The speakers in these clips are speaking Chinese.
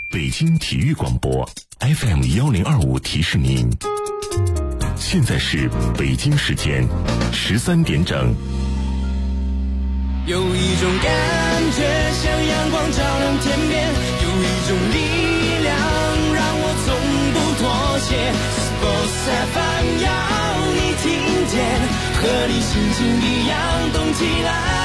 北京体育广播 FM1025提示您，现在是北京时间13点整。 有一种感觉像阳光照亮天边，有一种力量让我从不妥协。Sports FM 要你听见，和你心情一样动起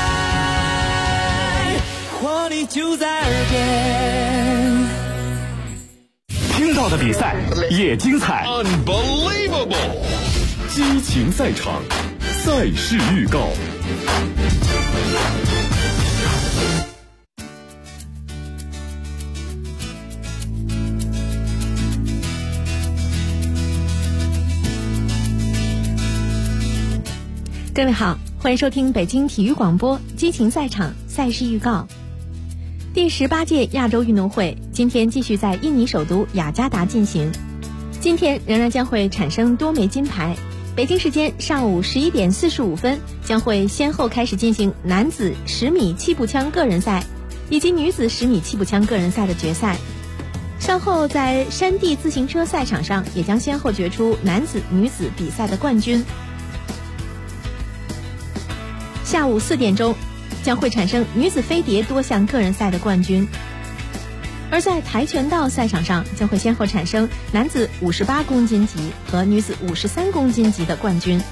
来，活力就在耳边。 听到的比赛也精彩 Unbelievable 激情赛场，赛事预告。 各位好，欢迎收听北京体育广播激情赛场赛事预告。第18届亚洲运动会今天继续在印尼首都雅加达进行，今天仍然将会产生多枚金牌。北京时间上午11点45分将会先后开始进行男子10米气步枪个人赛以及女子10米气步枪个人赛的决赛。稍后在山地自行车赛场上也将先后决出男子女子比赛的冠军。下午4点钟将会产生女子飞碟多项个人赛的冠军，而在跆拳道赛场上将会先后产生男子58公斤级和女子53公斤级的冠军。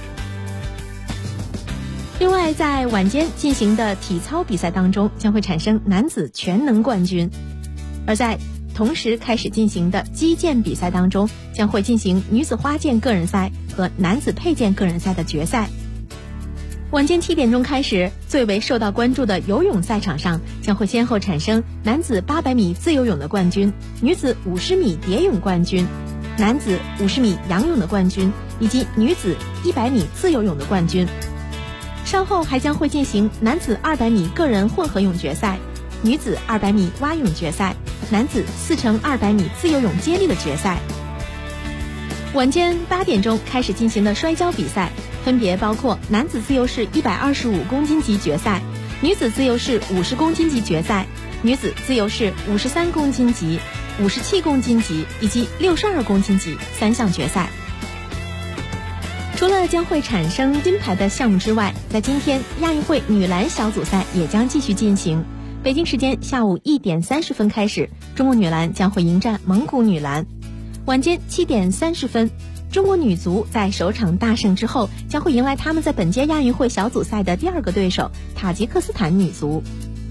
另外在晚间进行的体操比赛当中将会产生男子全能冠军，而在同时开始进行的击剑比赛当中将会进行女子花剑个人赛和男子佩剑个人赛的决赛。晚间7点钟开始，最为受到关注的游泳赛场上将会先后产生男子800米自由泳的冠军、女子50米蝶泳冠军、男子50米仰泳的冠军以及女子100米自由泳的冠军。稍后还将会进行男子200米个人混合泳决赛、女子200米蛙泳决赛、男子4×200米自由泳接力的决赛。晚间8点钟开始进行的摔跤比赛分别包括男子自由式125公斤级决赛、女子自由式50公斤级决赛、女子自由式53公斤级、57公斤级以及62公斤级3项决赛。除了将会产生金牌的项目之外，在今天亚运会女篮小组赛也将继续进行。北京时间下午1点30分开始，中国女篮将会迎战蒙古女篮。晚间7点30分，中国女足在首场大胜之后将会迎来他们在本届亚运会小组赛的第2个对手塔吉克斯坦女足。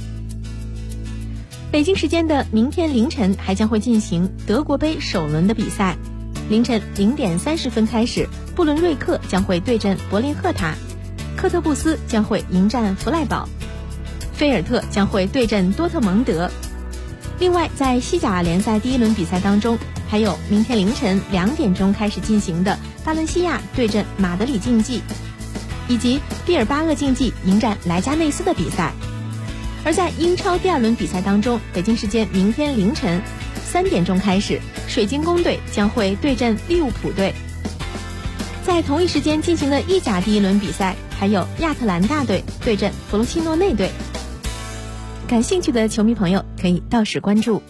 北京时间的明天凌晨还将会进行德国杯首轮的比赛。凌晨0点30分开始，布伦瑞克将会对阵柏林赫塔，科特布斯将会迎战弗赖堡，菲尔特将会对阵多特蒙德。另外在西甲联赛第1轮比赛当中，还有明天凌晨2点钟开始进行的巴伦西亚对阵马德里竞技，以及毕尔巴鄂竞技迎战莱加内斯的比赛。而在英超第2轮比赛当中，北京时间明天凌晨3点钟开始，水晶宫队将会对阵利物浦队。在同一时间进行的意甲第1轮比赛，还有亚特兰大队对阵弗罗西诺内队。感兴趣的球迷朋友可以到时关注。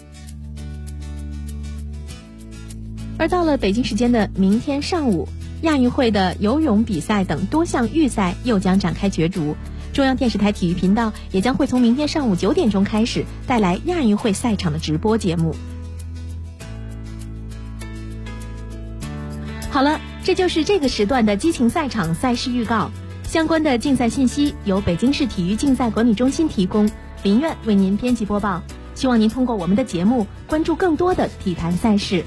而到了北京时间的明天上午，亚运会的游泳比赛等多项预赛又将展开角逐。中央电视台体育频道也将会从明天上午9点钟开始带来亚运会赛场的直播节目。好了，这就是这个时段的激情赛场赛事预告。相关的竞赛信息由北京市体育竞赛管理中心提供，林苑为您编辑播报。希望您通过我们的节目关注更多的体坛赛事。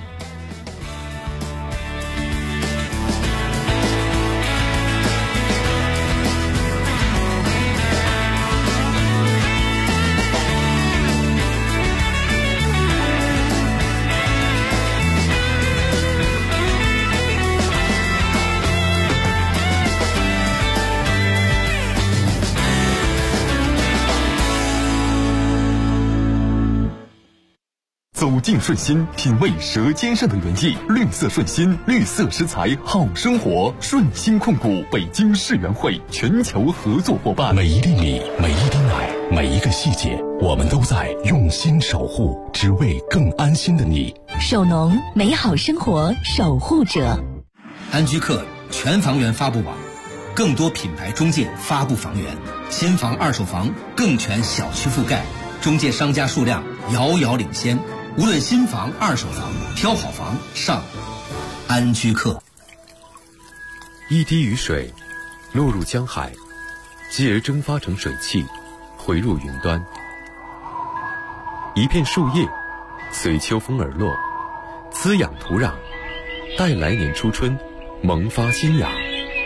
走进顺心，品味舌尖上的原意。绿色顺心，绿色食材好生活。顺心控股北京世园会全球合作伙伴。 每一粒米，每一滴奶， 每一个细节，我们都在用心守护，只为更安心的你。 守农，美好生活守护者。 安居客全房源发布网，更多品牌中介发布房源，新房二手房更全小区覆盖，中介商家数量遥遥领先。无论新房二手房，挑好房上安居客。 一滴雨水落入江海，继而蒸发成水汽，回入云端。一片树叶随秋风而落，滋养土壤，待来年初春萌发新芽。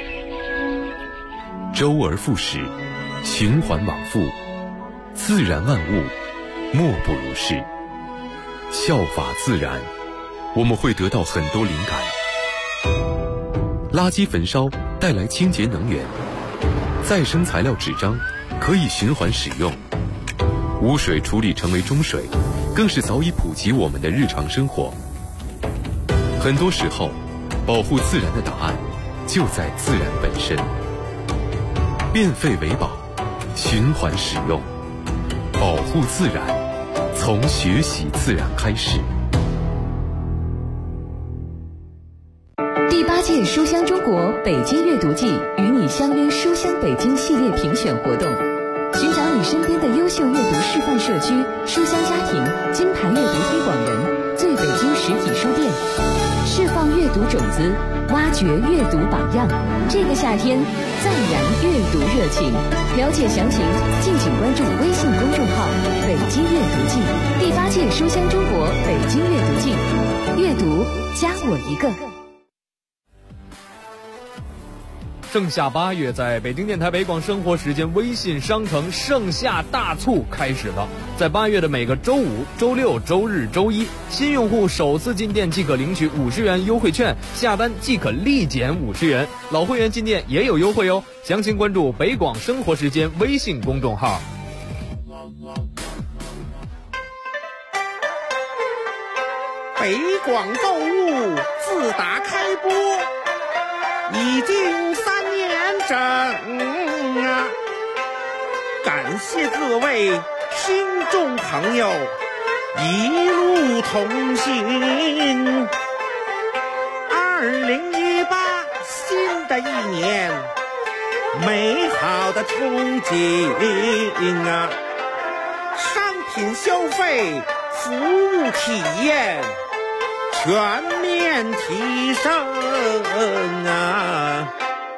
周而复始，循环往复，自然万物莫不如是。效法自然，我们会得到很多灵感。垃圾焚烧带来清洁能源，再生材料纸张可以循环使用，污水处理成为中水，更是早已普及我们的日常生活。很多时候，保护自然的答案就在自然本身。变废为宝，循环使用，保护自然，从学习自然开始。 第8届书香中国北京阅读季与你相约书香北京系列评选活动，寻找你身边的优秀阅读示范社区、书香家庭、金牌阅读推广人、最北京实体书店，释放阅读种子，挖掘阅读榜样。这个夏天，再燃阅读热情。了解详情，敬请关注微信公众号“北京阅读季”。第8届书香中国北京阅读季，阅读加我一个。 盛夏8月，在北京电台北广生活时间微信商城盛夏大促开始了。在8月的每个周五、周六、周日、周一，新用户首次进店即可领取50元优惠券，下单即可立减50元。老会员进店也有优惠哦。详情关注北广生活时间微信公众号。 北广购物自打开播已经3年整啊！感谢各位听众朋友一路同行。2018新的一年，美好的憧憬啊！商品消费、服务体验全面提升啊！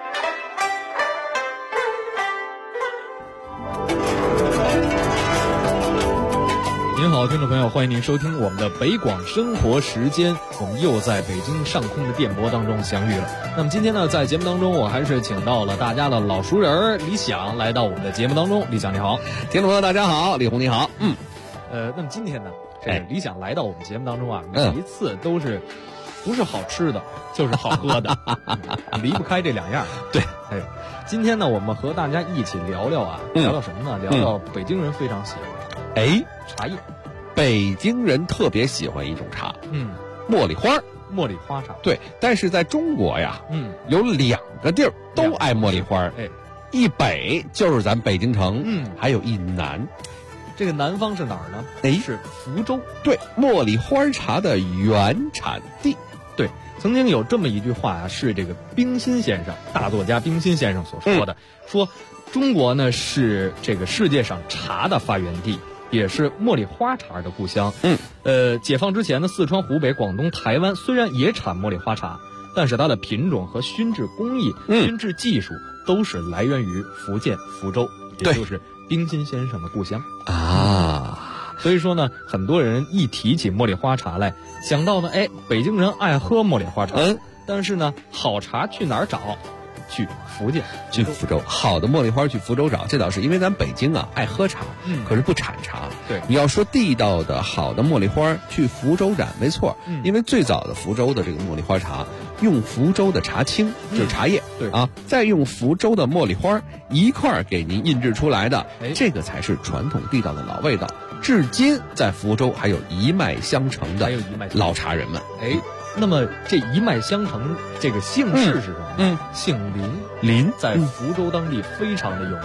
您好，听众朋友，欢迎您收听我们的北广生活时间，我们又在北京上空的电波当中相遇了。那么今天呢，在节目当中，我还是请到了大家的老熟人李想来到我们的节目当中。李想你好。 听众朋友大家好，李红你好。 那么今天呢，这个李想来到我们节目当中啊，每一次都是不是好吃的，就是好喝的，离不开这2样。 对， 今天呢，我们和大家一起聊聊啊，聊聊什么呢？聊聊北京人非常喜欢茶叶。 北京人特别喜欢一种茶，茉莉花。 茉莉花茶。 对，但是在中国呀，有2个地儿都爱茉莉花，一北就是咱北京城，还有一南。 这个南方是哪儿呢？是福州。 对，茉莉花茶的原产地。 对，曾经有这么一句话啊，是这个冰心先生，大作家冰心先生所说的，说中国呢是这个世界上茶的发源地，也是茉莉花茶的故乡。解放之前呢，四川、湖北、广东、台湾虽然也产茉莉花茶，但是它的品种和熏制工艺、熏制技术都是来源于福建福州，也就是冰心先生的故乡啊。所以说呢，很多人一提起茉莉花茶来，想到呢，北京人爱喝茉莉花茶，但是呢，好茶去哪儿找？去福建， 去福州，好的茉莉花去福州找，这倒是因为咱北京啊爱喝茶，可是不产茶。 对， 你要说地道的好的茉莉花去福州染没错，因为最早的福州的这个茉莉花茶用福州的茶青，就是茶叶， 对啊，再用福州的茉莉花一块儿给您印制出来的，这个才是传统地道的老味道。至今在福州还有一脉相承的老茶人们。 那么这一脉相承这个姓氏是什么？姓林，在福州当地非常的有名。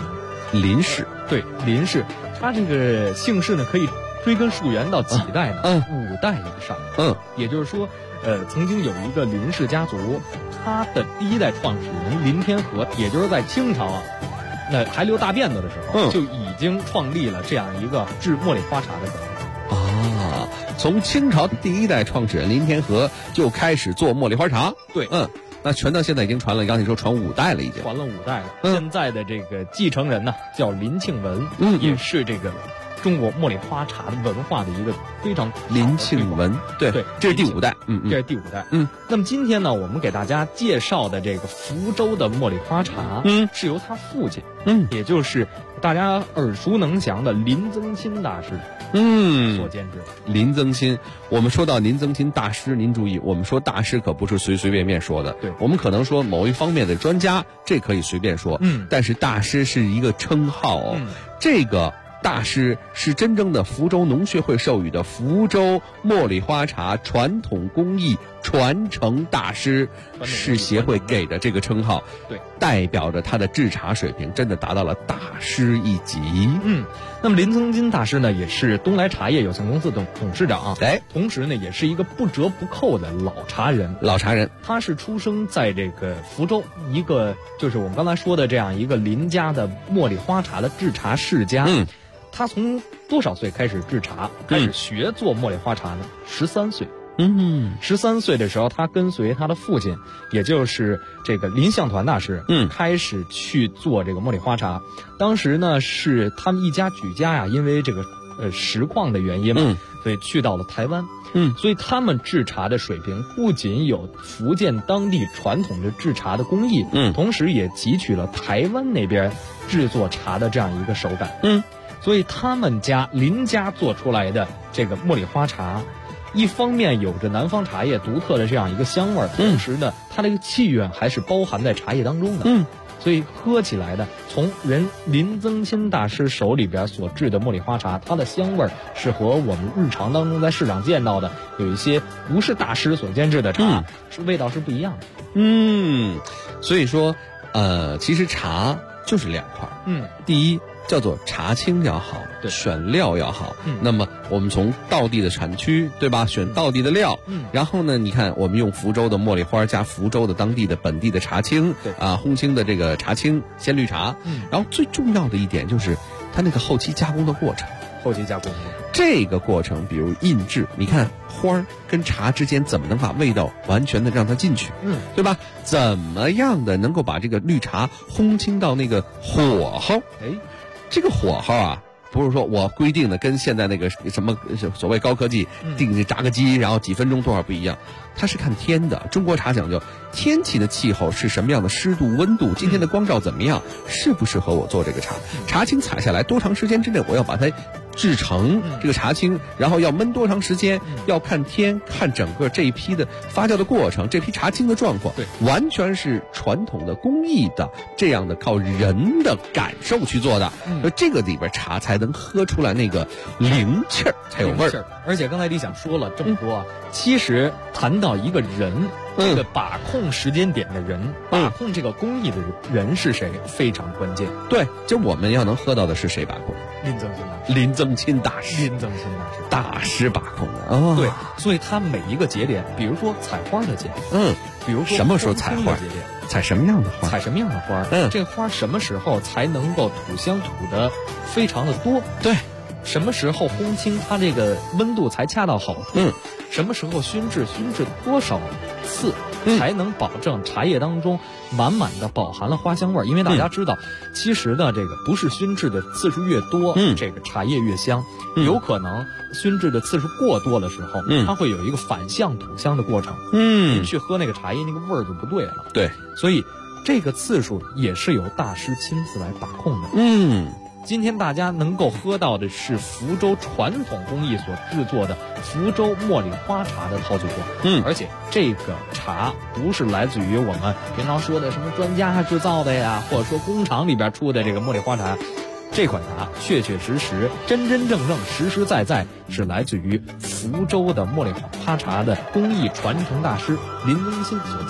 林氏。 对，林氏，他这个姓氏呢可以追根溯源到几代呢？5代以上。也就是说，曾经有一个林氏家族，他的第一代创始人林天和，也就是在清朝啊，那还留大辫子的时候，就已经创立了这样一个制茉莉花茶的本啊。从清朝第一代创始人林天和就开始做茉莉花茶。 对， 那传到现在已经传了，刚才你说传5代了，已经传了5代了。现在的这个继承人呢，叫林庆文，也是这个中国茉莉花茶的文化的一个非常林庆文。对，这是第5代。 这是第5代。那么今天呢，我们给大家介绍的这个福州的茉莉花茶，是由他父亲，也就是大家耳熟能详的林增钦大师。所监制。 林增钦，我们说到林增钦大师，您注意，我们说大师可不是随随便便说的。 对， 我们可能说某一方面的专家，这可以随便说。但是大师是一个称号哦。这个大师是真正的福州农学会授予的福州茉莉花茶传统工艺传承大师，是协会给的这个称号。 对， 代表着他的制茶水平真的达到了大师一级。 那么林增钦大师呢，也是东来茶叶有限公司的董事长，同时呢，也是一个不折不扣的老茶人。他是出生在这个福州一个就是我们刚才说的这样一个林家的茉莉花茶的制茶世家。他从多少岁开始制茶，开始学做茉莉花茶呢？13岁。13岁的时候，他跟随他的父亲，也就是这个林向团大师，开始去做这个茉莉花茶。当时呢，是他们一家举家呀，因为这个实况的原因嘛，所以去到了台湾。所以他们制茶的水平不仅有福建当地传统的制茶的工艺，同时也汲取了台湾那边制作茶的这样一个手感。所以他们家林家做出来的这个茉莉花茶，一方面有着南方茶叶独特的这样一个香味儿，同时呢，它这个气韵还是包含在茶叶当中的。所以喝起来的，从林增钦大师手里边所制的茉莉花茶，它的香味儿是和我们日常当中在市场见到的有一些不是大师所监制的茶，是味道是不一样的。 所以说，其实茶就是2块。第一，叫做茶青要好，选料要好。那么我们从道地的产区，对吧？选道地的料。然后呢，你看我们用福州的茉莉花加福州的当地的本地的茶青，烘青的这个茶青鲜绿茶。然后最重要的一点就是它那个后期加工的过程。这个过程，比如印制，你看花跟茶之间怎么能把味道完全的让它进去，对吧？怎么样的能够把这个绿茶烘青到那个火候？这个火候啊，不是说我规定的跟现在那个什么所谓高科技定炸个机，然后几分钟多少不一样，它是看天的。中国茶讲究天气的气候是什么样的湿度温度，今天的光照怎么样，适不适合我做这个茶？茶青采下来多长时间之内我要把它制成这个茶青，然后要焖多长时间，要看天，看整个这一批的发酵的过程，这批茶青的状况，完全是传统的工艺的这样的靠人的感受去做的。这个里边茶才能喝出来那个灵气儿，才有味儿。 而且刚才李想说了这么多，其实谈到一个人，这个把控时间点的人，把控这个工艺的人是谁，非常关键。 对，就我们要能喝到的是谁把控？林增钦大师大师把控的。 对，所以他每一个节点，比如说采花的节点，比如说什么时候采花节点，采什么样的花，这个花什么时候才能够吐香吐的非常的多？ 对，什么时候烘青它这个温度才恰到好处？什么时候熏制多少次才能保证茶叶当中满满的饱含了花香味儿？因为大家知道，其实呢，这个不是熏制的次数越多，这个茶叶越香。有可能熏制的次数过多的时候，它会有一个反向吐香的过程。你去喝那个茶叶，那个味儿就不对了。 对， 所以这个次数也是由大师亲自来把控的。今天大家能够喝到的是福州传统工艺所制作的福州茉莉花茶的陶醉过。而且这个茶不是来自于我们平常说的什么专家制造的呀，或者说工厂里边出的这个茉莉花茶。这款茶确确实实、真真正正、实实在在是来自于福州的茉莉花茶的工艺传承大师林增钦所监制的。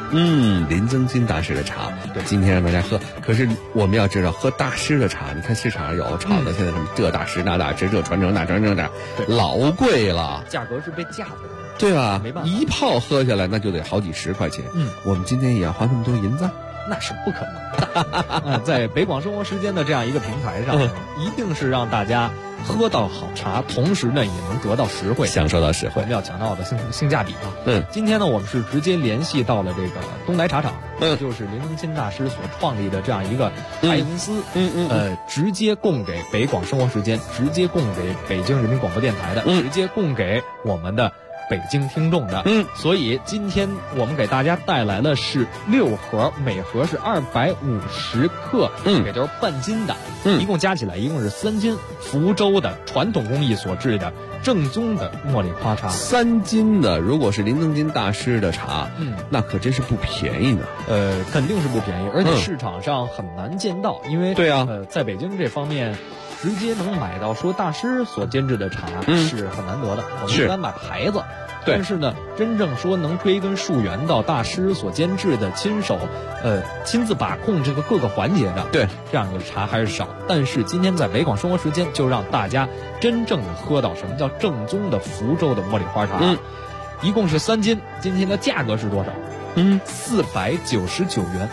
林增金大师的茶，对，今天让大家喝。可是我们要知道，喝大师的茶，你看市场上有炒的，现在什么这大师那大师，这传承那传承那，老贵了， 价格是被架子的。 对吧？ 没办法， 一泡喝下来那就得好几10块钱。我们今天也要花那么多银子？ 那是不可能的。在北广生活时间的这样一个平台上，一定是让大家喝到好茶，同时呢也能得到实惠， 享受到实惠。 我们要强调的性价比啊。今天呢我们是直接联系到了这个东来茶厂，就是林增金大师所创立的这样一个茶叶公司，直接供给北广生活时间，直接供给北京人民广播电台的，直接供给我们的北京听众的，所以今天我们给大家带来的是6盒，每盒是250克，也就是半斤的，一共加起来一共是3斤，福州的传统工艺所制的正宗的茉莉花茶 ，3斤的，如果是林增金大师的茶，那可真是不便宜呢。 肯定是不便宜，而且市场上很难见到，因为对啊， 在北京这方面。直接能买到说大师所监制的茶是很难得的，我们一般买牌子，但是呢，真正说能追根溯源到大师所监制的亲手，亲自把控这个各个环节的， 对， 这样的茶还是少。但是今天在北广生活时间，就让大家真正的喝到什么叫正宗的福州的茉莉花茶，一共是3斤，今天的价格是多少？499元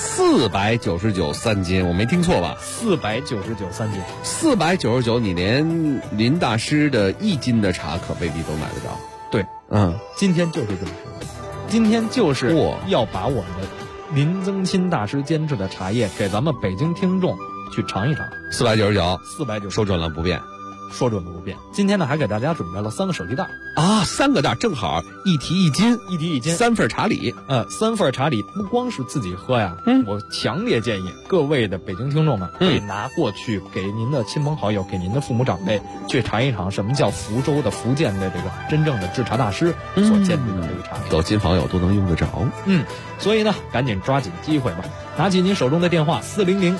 ，499 3斤，我没听错吧 ？499 3斤 ，499，你连林大师的1斤的茶可未必都买得着。 对，今天就是这么说，今天就是要把我们的林增钦大师监制的茶叶给咱们北京听众去尝一尝。 499，说准了不变。 说准了不变。今天呢，还给大家准备了3个手提袋啊，3个袋正好一提1斤 ，1提1斤 ，3份茶礼。 3份茶礼不光是自己喝呀，我强烈建议各位的北京听众们可以拿过去给您的亲朋好友，给您的父母长辈去尝一尝什么叫福州的福建的这个真正的制茶大师所监制的这个茶， 有亲朋友都能用得着。 所以呢，赶紧抓紧机会吧。拿起您手中的电话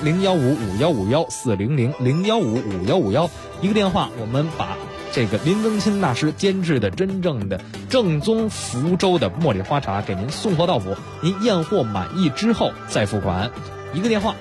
400-015-5151，400-015-5151，一个电话，我们把这个林增钦大师监制的真正的正宗福州的茉莉花茶给您送货到府，您验货满意之后再付款。一个电话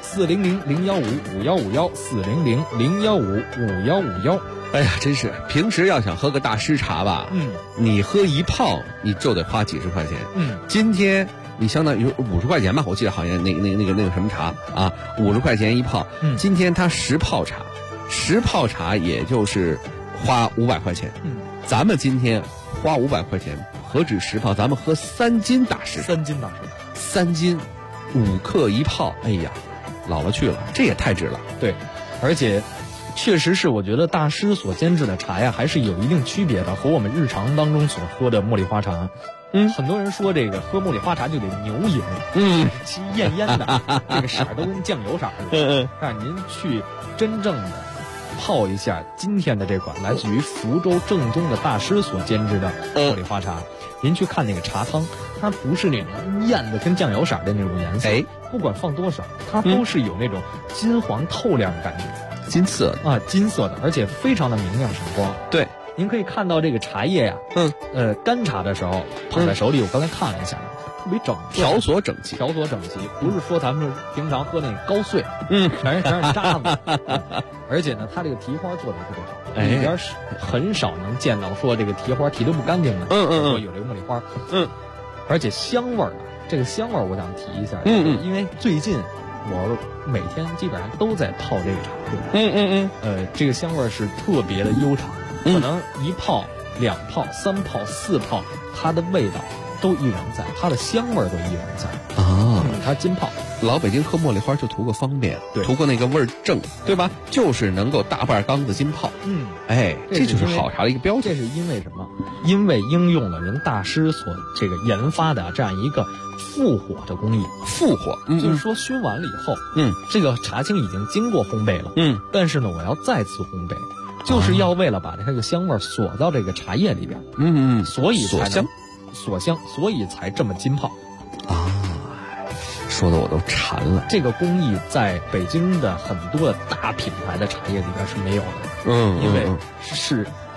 400-015-5151，400-015-5151。 哎呀，真是平时要想喝个大师茶吧，你喝一泡你就得花几十块钱。今天你相当于50块钱吧，我记得好像那个什么茶啊，50块钱一泡。今天它10泡茶，10泡茶也就是花500块钱。咱们今天花500块钱，何止10泡，咱们喝3斤大师 ，3斤大师 ，3斤5克一泡，哎呀，老了去了，这也太值了。 对，而且确实是我觉得大师所监制的茶呀，还是有一定区别的，和我们日常当中所喝的茉莉花茶。很多人说这个喝茉莉花茶就得牛饮，其艳艳的，这个色儿都跟酱油色的。但是您去真正的泡一下今天的这款来自于福州正宗的大师所监制的茉莉花茶，您去看那个茶汤，它不是那种艳的跟酱油色的那种颜色，不管放多少，它都是有那种金黄透亮的感觉， 金色啊，金色的，而且非常的明亮闪光。 对。 您可以看到这个茶叶呀，干茶的时候捧在手里，我刚才看了一下，特别整齐， 条索整齐， 不是说咱们平常喝那个高碎，全是渣子，而且呢，它这个提花做的特别好，里边很少能见到说这个提花提得不干净的，说有这个茉莉花，而且香味儿呢，这个香味儿我想提一下，因为最近我每天基本上都在泡这个茶喝，这个香味儿是特别的悠长。可能1泡、2泡、3泡、4泡，它的味道都依然在，它的香味儿都依然在啊。它浸泡， 老北京喝茉莉花就图个方便， 对， 图个那个味儿正，对吧？就是能够大半缸子浸泡。这就是好茶的一个标准。 这是因为什么？因为应用了人大师所这个研发的这样一个复火的工艺。 复火， 就是说熏完了以后，这个茶青已经经过烘焙了，但是呢，我要再次烘焙。就是要为了把这个香味锁到这个茶叶里边，所以才锁香，所以才这么浸泡啊！说的我都馋了。 这个工艺在北京的很多的大品牌的茶叶里边是没有的，因为是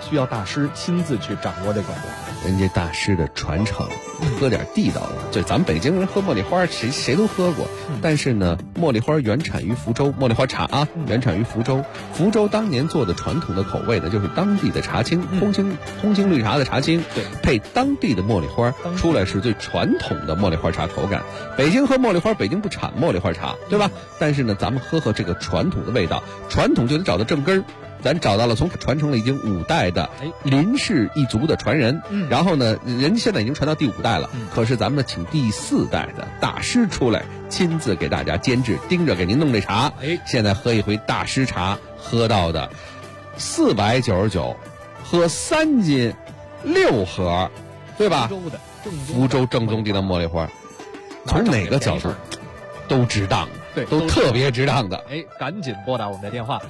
需要大师亲自去掌握这个。 人家大师的传承，喝点地道的。就咱们北京人喝茉莉花，谁都喝过。但是呢，茉莉花原产于福州，茉莉花茶啊，原产于福州。福州当年做的传统的口味呢，就是当地的茶青，红青绿茶的茶青，对，配当地的茉莉花，出来是最传统的茉莉花茶口感。北京喝茉莉花，北京不产茉莉花茶，对吧？但是呢，咱们喝这个传统的味道，传统就得找到正根儿。咱找到了从传承了已经5代的林氏一族的传人，然后呢，人家现在已经传到第5代了，可是咱们请第4代的大师出来，亲自给大家监制，盯着给您弄这茶。现在喝一回大师茶，喝到的499，喝3斤6盒，对吧？福州正宗地的茉莉花，从哪个角度都值当的， 对， 都特别值当的。 赶紧拨打我们的电话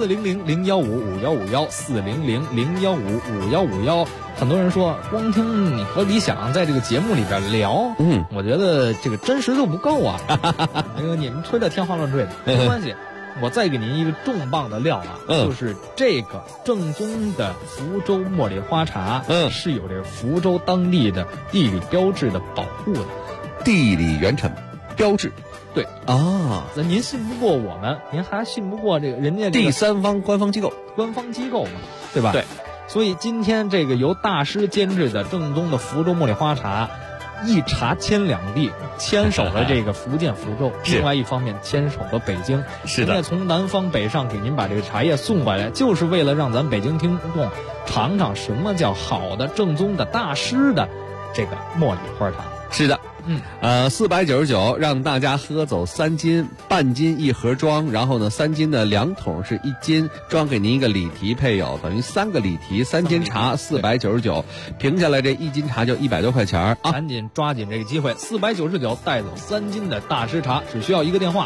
400-015-5151，400-015-5151。很多人说，光听你和李想在这个节目里边聊，我觉得这个真实度不够啊。你们吹的天花乱坠的，没关系。我再给您一个重磅的料啊，就是这个正宗的福州茉莉花茶，是有这个福州当地的地理标志的保护的， 地理原产标志。 对啊，那您信不过我们，您还信不过这个人家第三方官方机构嘛，对吧？对，所以今天这个由大师监制的正宗的福州茉莉花茶，一茶牵2地，牵手了这个福建福州，另外一方面牵手了北京。是的，人家从南方北上给您把这个茶叶送回来，就是为了让咱北京听众尝尝什么叫好的正宗的大师的这个茉莉花茶。 是的。499让大家喝走3斤，半斤1盒装，然后呢3斤的2桶是1斤，装给您一个礼提配有，等于3个礼提3斤茶499，平下来这1斤茶就100多块钱啊！ 赶紧抓紧这个机会，499带走3斤的大师茶，只需要一个电话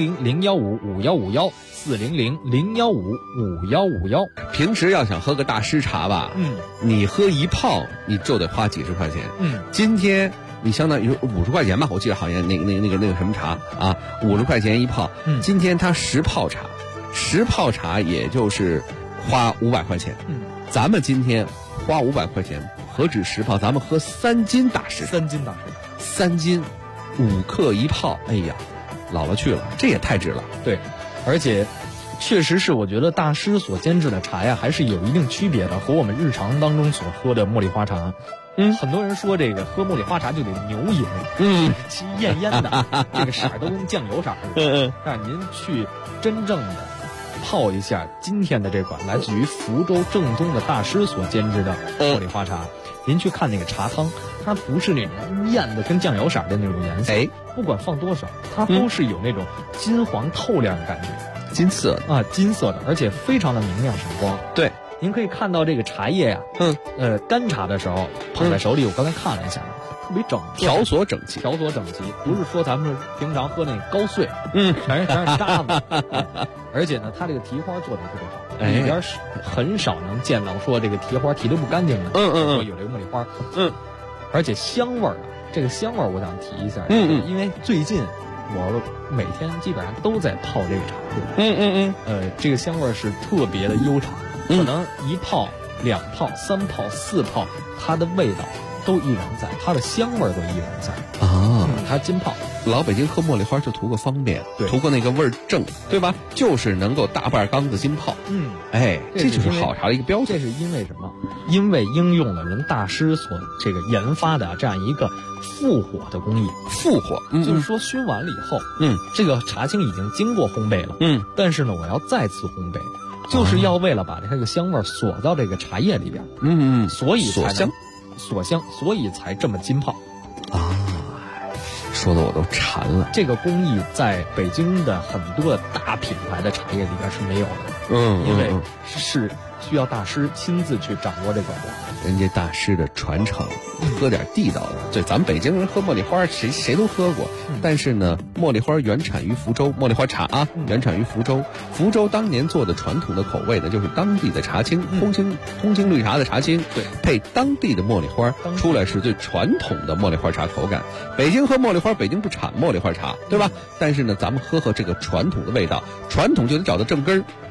400-015-5151，400-015-5151。 平时要想喝个大师茶吧，你喝1泡你就得花几十块钱，今天。你相当于50块钱吧，我记得好像那个什么茶啊，50块钱1泡。今天它10泡茶也就是花500块钱。咱们今天花500块钱，何止10泡，咱们喝3斤大师，3斤5克1泡，哎呀，老了去了，这也太值了。 对，而且确实是我觉得大师所监制的茶呀，还是有一定区别的，和我们日常当中所喝的茉莉花茶。很多人说这个喝茉莉花茶就得牛饮，其艳艳的，这个色都跟酱油色似的。但您去真正的泡一下今天的这款来自于福州正宗的大师所监制的茉莉花茶，您去看那个茶汤，它不是那种艳的跟酱油色的那种颜色，不管放多少，它都是有那种金黄透亮的感觉， 金色的，而且非常的明亮闪光。 对。 您可以看到这个茶叶呀，干茶的时候捧在手里，我刚才看了一下，特别整齐， 条索整齐， 不是说咱们平常喝那个高碎，全是渣子，而且呢，它这个提花做的特别好，里边很少能见到说这个提花提得不干净的，说有这个茉莉花，而且香味儿，这个香味儿我想提一下，因为最近我每天基本上都在泡这个茶，这个香味儿是特别的悠长。可能1泡、2泡、3泡、4泡，它的味道都依然在，它的香味都依然在啊。它浸泡， 老北京喝茉莉花就图个方便，图个那个味儿正，对吧？就是能够大半缸子浸泡。这就是好茶的一个标准。 这是因为什么？因为应用了人大师所这个研发的这样一个复火的工艺。 复火， 就是说熏完了以后，这个茶青已经经过烘焙了，但是呢，我要再次烘焙。就是要为了把这个香味锁到这个茶叶里边，所以锁香，所以才这么浸泡啊！说的我都馋了。 这个工艺在北京的很多的大品牌的茶叶里边是没有的，因为是需要大师亲自去掌握这个。 人家大师的传承，喝点地道的。对，咱们北京人喝茉莉花，谁都喝过。但是呢，茉莉花原产于福州，茉莉花茶啊，原产于福州。福州当年做的传统的口味呢，就是当地的茶青，红青绿茶的茶青，对，配当地的茉莉花，出来是最传统的茉莉花茶口感。北京喝茉莉花，北京不产茉莉花茶，对吧？但是呢，咱们喝这个传统的味道，传统就得找到正根儿。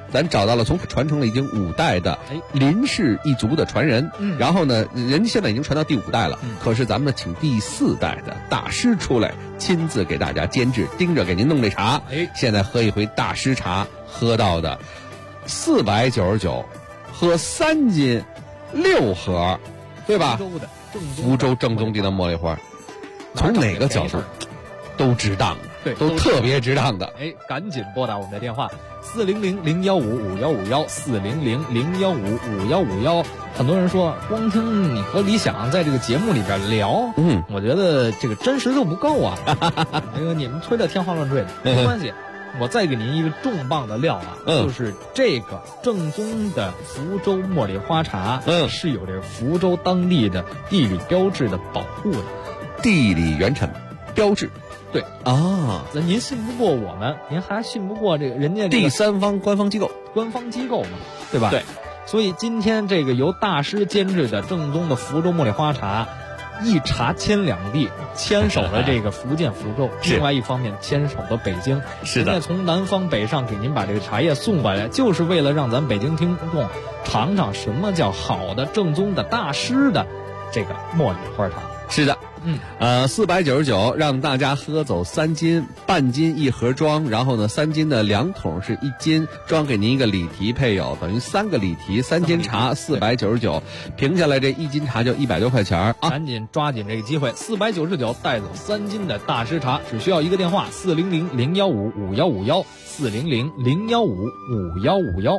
咱找到了传承了已经5代的林氏一族的传人，然后呢，人家现在已经传到第5代了，可是咱们请第4代的大师出来，亲自给大家监制，盯着给您弄这茶。现在喝一回大师茶，喝到的499，喝3斤6盒，对吧？福州正宗的茉莉花，从哪个角度都值当， 对， 都特别值当的。 赶紧拨打我们的电话400-015-5151，400-015-5151。很多人说，光听你和李想在这个节目里边聊，我觉得这个真实度不够啊。那个你们吹的天花乱坠的，没关系。我再给您一个重磅的料啊，就是这个正宗的福州茉莉花茶，是有这个福州当地的地理标志的保护的， 地理原产标志。 对啊，那您信不过我们，您还信不过这个人家第三方官方机构嘛，对吧？对，所以今天这个由大师监制的正宗的福州茉莉花茶，一茶牵2地，牵手了这个福建福州，另外一方面牵手了北京。 是的， 现在从南方北上给您把这个茶叶送过来，就是为了让咱北京听众尝尝什么叫好的正宗的大师的这个茉莉花茶。 是的，499让大家喝走3斤，半斤1盒装，然后呢3斤的2桶是1斤，装给您一个里提配有，等于3个里提，3斤茶499，平下来这1斤茶就100多块钱啊！ 赶紧抓紧这个机会，499带走3斤的大师茶，只需要一个电话400-015-5151，400-015-5151。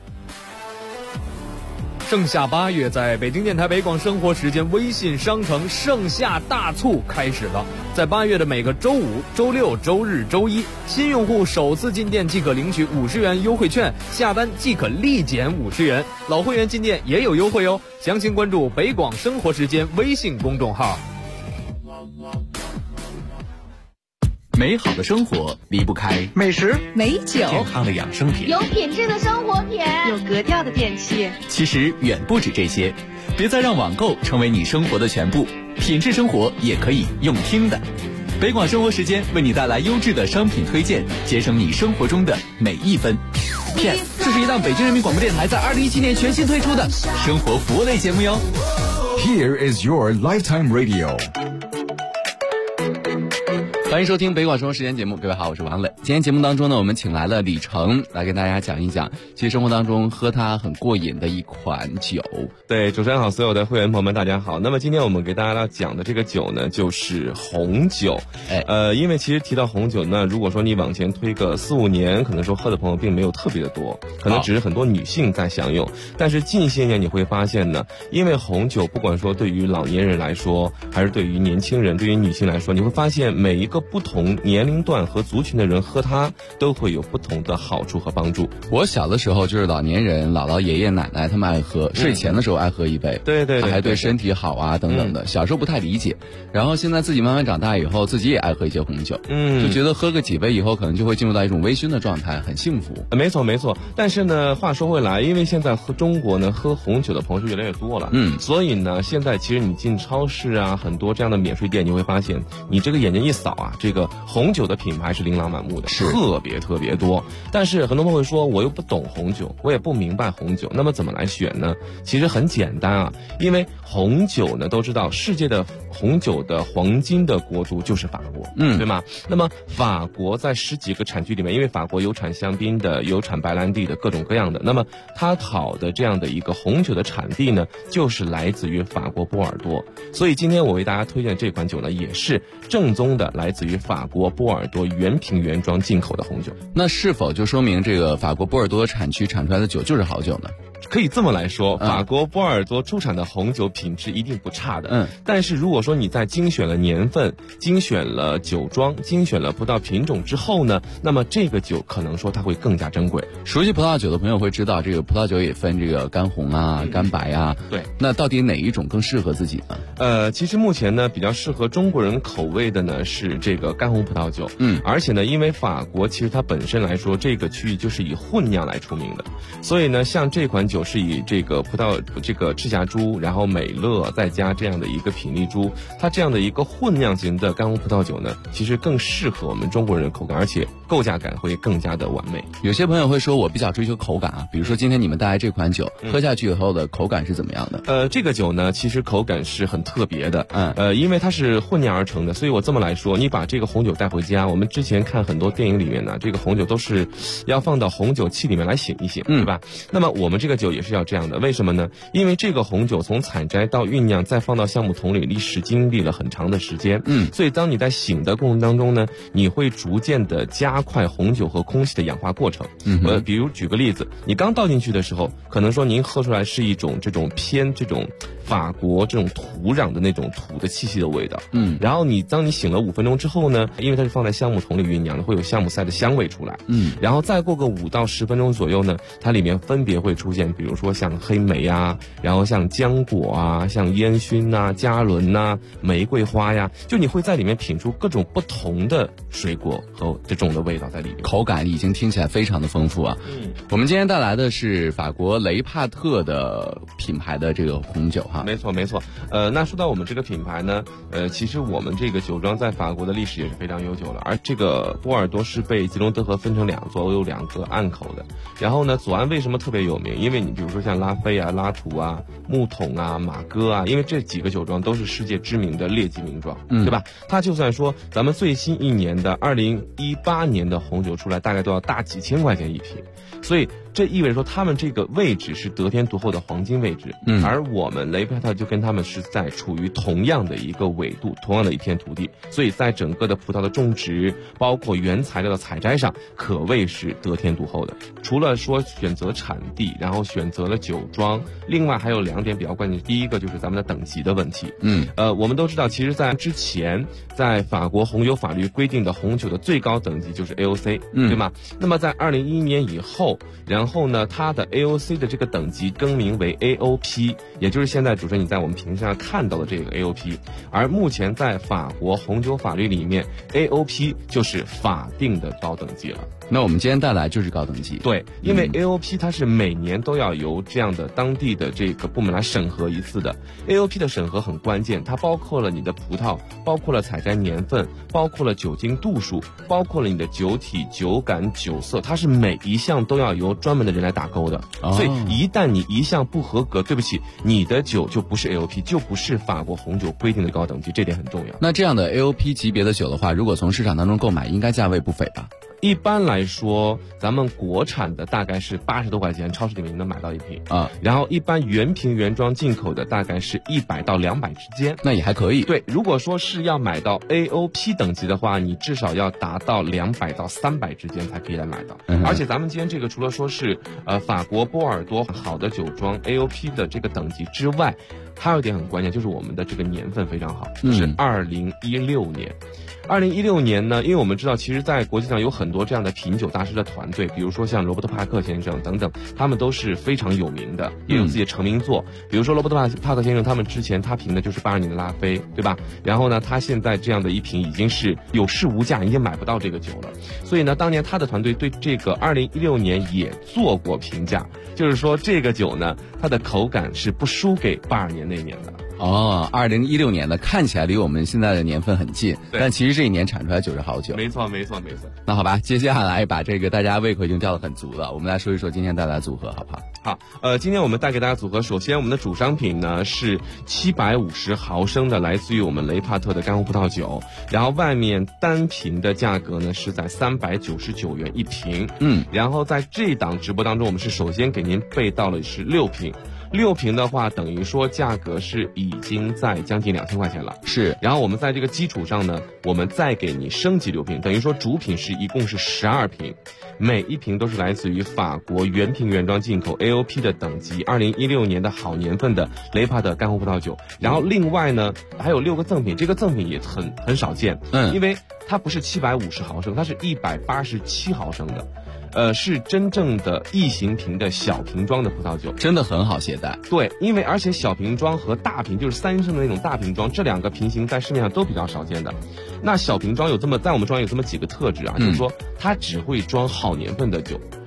盛夏8月，在北京电台北广生活时间微信商城盛夏大促开始了。在8月的每个周5、周6、周日、周1，新用户首次进店即可领取50元优惠券，下单即可立减50元。老会员进店也有优惠哦。详情关注北广生活时间微信公众号。 美好的生活离不开美食、 美酒、 健康的养生品， 有品质的生活品， 有格调的电器。 其实远不止这些，别再让网购成为你生活的全部，品质生活也可以用听的。北广生活时间为你带来优质的商品推荐，节省你生活中的每一分。PS， 这是一档北京人民广播电台在2017年全新推出的生活服务类节目哟。 Here is your lifetime radio。 欢迎收听北广生活时间节目，各位好，我是王磊。今天节目当中呢，我们请来了李成来跟大家讲一讲，其实生活当中喝它很过瘾的一款酒。 对，主持人好，所有的会员朋友们大家好。那么今天我们给大家讲的这个酒呢，就是红酒。因为其实提到红酒呢，如果说你往前推个4、5年，可能说喝的朋友并没有特别的多，可能只是很多女性在享用。但是近些年你会发现呢，因为红酒不管说对于老年人来说，还是对于年轻人、对于女性来说，你会发现每一个不同年龄段和族群的人喝它都会有不同的好处和帮助。 我小的时候就是老年人、姥姥、爷爷、奶奶他们爱喝，睡前的时候爱喝一杯， 对， 还对身体好啊等等的。小时候不太理解，然后现在自己慢慢长大以后，自己也爱喝一些红酒，就觉得喝个几杯以后，可能就会进入到一种微醺的状态，很幸福。 没错。但是呢，话说回来，因为现在中国呢喝红酒的朋友是越来越多了，所以呢，现在其实你进超市啊，很多这样的免税店，你会发现，你这个眼睛一扫啊，这个红酒的品牌是琳琅满目的，特别多。但是很多朋友会说，我又不懂红酒，我也不明白红酒，那么怎么来选呢？其实很简单啊，因为红酒呢都知道，世界的红酒的黄金的国度就是法国，对吗？那么法国在10几个产区里面，因为法国有产香槟的，有产白兰地的，各种各样的，那么它好的这样的一个红酒的产地呢，就是来自于法国波尔多。所以今天我为大家推荐这款酒呢，也是正宗的来自于法国波尔多原瓶原装进口的红酒。 那是否就说明这个法国波尔多产区产出来的酒就是好酒呢？ 可以这么来说，法国波尔多出产的红酒品质一定不差的。但是如果说你在精选了年份、精选了酒庄、精选了葡萄品种之后呢，那么这个酒可能说它会更加珍贵。 熟悉葡萄酒的朋友会知道，这个葡萄酒也分这个干红啊、干白啊。 对， 那到底哪一种更适合自己呢？ 其实目前呢，比较适合中国人口味的呢是这个干红葡萄酒。而且呢，因为法国其实它本身来说，这个区域就是以混酿来出名的，所以呢，像这款酒是以这个赤霞珠，然后美乐再加这样的一个品丽珠，它这样的一个混酿型的干红葡萄酒呢，其实更适合我们中国人的口感，而且构架感会更加的完美。 有些朋友会说我比较追求口感啊，比如说今天你们带来这款酒，喝下去以后的口感是怎么样的？ 这个酒呢，其实口感是很特别的，因为它是混酿而成的，所以我这么来说，你把这个红酒带回家，我们之前看很多电影里面呢，这个红酒都是要放到红酒器里面来醒一醒，对吧？那么我们这个酒也是要这样的，为什么呢？因为这个红酒从采摘到酝酿再放到橡木桶里，历时经历了很长的时间，所以当你在醒的过程当中呢，你会逐渐的加快红酒和空气的氧化过程。比如举个例子，你刚倒进去的时候，可能说您喝出来是一种这种偏这种法国这种土壤的那种土的气息的味道，然后当你醒了5分钟之后呢，因为它是放在橡木桶里酝酿的，会有橡木塞的香味出来，然后再过个5到10分钟左右呢，它里面分别会出现，比如说像黑莓啊，然后像浆果啊，像烟熏啊、加仑啊、玫瑰花呀，就你会在里面品出各种不同的水果和这种的味道在里面， 口感已经听起来非常的丰富啊。我们今天带来的是法国雷帕特的品牌的这个红酒哈。 没错没错。那说到我们这个品牌呢，其实我们这个酒庄在法国的历史也是非常悠久了，而这个波尔多是被吉隆德河分成2座，有2个岸口的。然后呢，左岸为什么特别有名？因为你比如说像拉菲啊、拉图啊、木桶啊、马哥啊，因为这几个酒庄都是世界知名的劣迹名庄，对吧？它就算说咱们最新一年的2018年的红酒出来，大概都要大几千块钱一瓶，所以这意味着说他们这个位置是得天独厚的黄金位置，而我们雷帕特就跟他们是在处于同样的一个纬度，同样的一片土地，所以在整个的葡萄的种植，包括原材料的采摘上，可谓是得天独厚的。除了说选择产地，然后选择了酒庄，另外还有2点比较关键，第一个就是咱们的等级的问题。我们都知道，其实在之前，在法国红酒法律规定的红酒的最高等级就是 AOC，对吗？那么在2011年以后，然后呢，它的 AOC 的这个等级更名为 AOP， 也就是现在主持人你在我们屏幕上看到的这个 AOP。而目前在法国红酒法律里面 ，AOP 就是法定的高等级了。 那我们今天带来就是高等级。 对，因为 AOP 它是每年都要由这样的当地的这个部门来审核一次的。AOP 的审核很关键，它包括了你的葡萄，包括了采摘年份，包括了酒精度数，包括了你的酒体、酒感、酒色，它是每一项都要由专门的人来打勾的。所以一旦你一项不合格，对不起，你的酒就不是 AOP， 就不是法国红酒规定的高等级，这点很重要。 那这样的 AOP 级别的酒的话，如果从市场当中购买，应该价位不菲吧？ 一般来说，咱们国产的大概是80多块钱，超市里面能买到一瓶啊。然后一般原瓶原装进口的大概是100到200之间， 那也还可以。 对，如果说是要买到 AOP 等级的话，你至少要达到200到300之间才可以来买到。而且咱们今天这个除了说是法国波尔多好的酒庄 AOP 的这个等级之外，还有一点很关键，就是我们的这个年份非常好，是2016年。2016年呢，因为我们知道，其实在国际上有很多这样的品酒大师的团队，比如说像罗伯特帕克先生等等，他们都是非常有名的，也有自己的成名作。比如说罗伯特帕克先生，他们之前他评的就是80年的拉菲，对吧？然后呢，他现在这样的一瓶已经是有市无价，已经买不到这个酒了。所以呢，当年他的团队对这个2016年也做过评价，就是说这个酒呢，它的口感是不输给82年那年的。 哦，2016年的看起来离我们现在的年份很近，但其实这一年产出来酒是好酒。 没错没错没错。 那好吧，接下来把这个大家胃口已经吊得很足了，我们来说一说今天带来的组合好不好？ 好，今天我们带给大家组合，首先我们的主商品呢是750毫升的来自于我们雷帕特的干红葡萄酒，然后外面单瓶的价格呢是在399元一瓶，然后在这档直播当中，我们是首先给您备到了是6瓶。6瓶的话，等于说价格是已经在将近2000块钱了。 是， 然后我们在这个基础上呢，我们再给你升级6瓶，等于说主品是一共是12瓶，每一瓶都是来自于法国原瓶原装进口 AOP 的等级，2016年的好年份的雷帕的干红葡萄酒。然后另外呢，还有6个赠品，这个赠品也很少见，因为它不是750毫升，它是187毫升的。是真正的异形瓶的小瓶装的葡萄酒， 真的很好携带。 对，因为而且小瓶装和大瓶就是3升的那种大瓶装，这2个瓶型在市面上都比较少见的。那小瓶装有在我们庄有这么几个特质啊，就是说它只会装好年份的酒。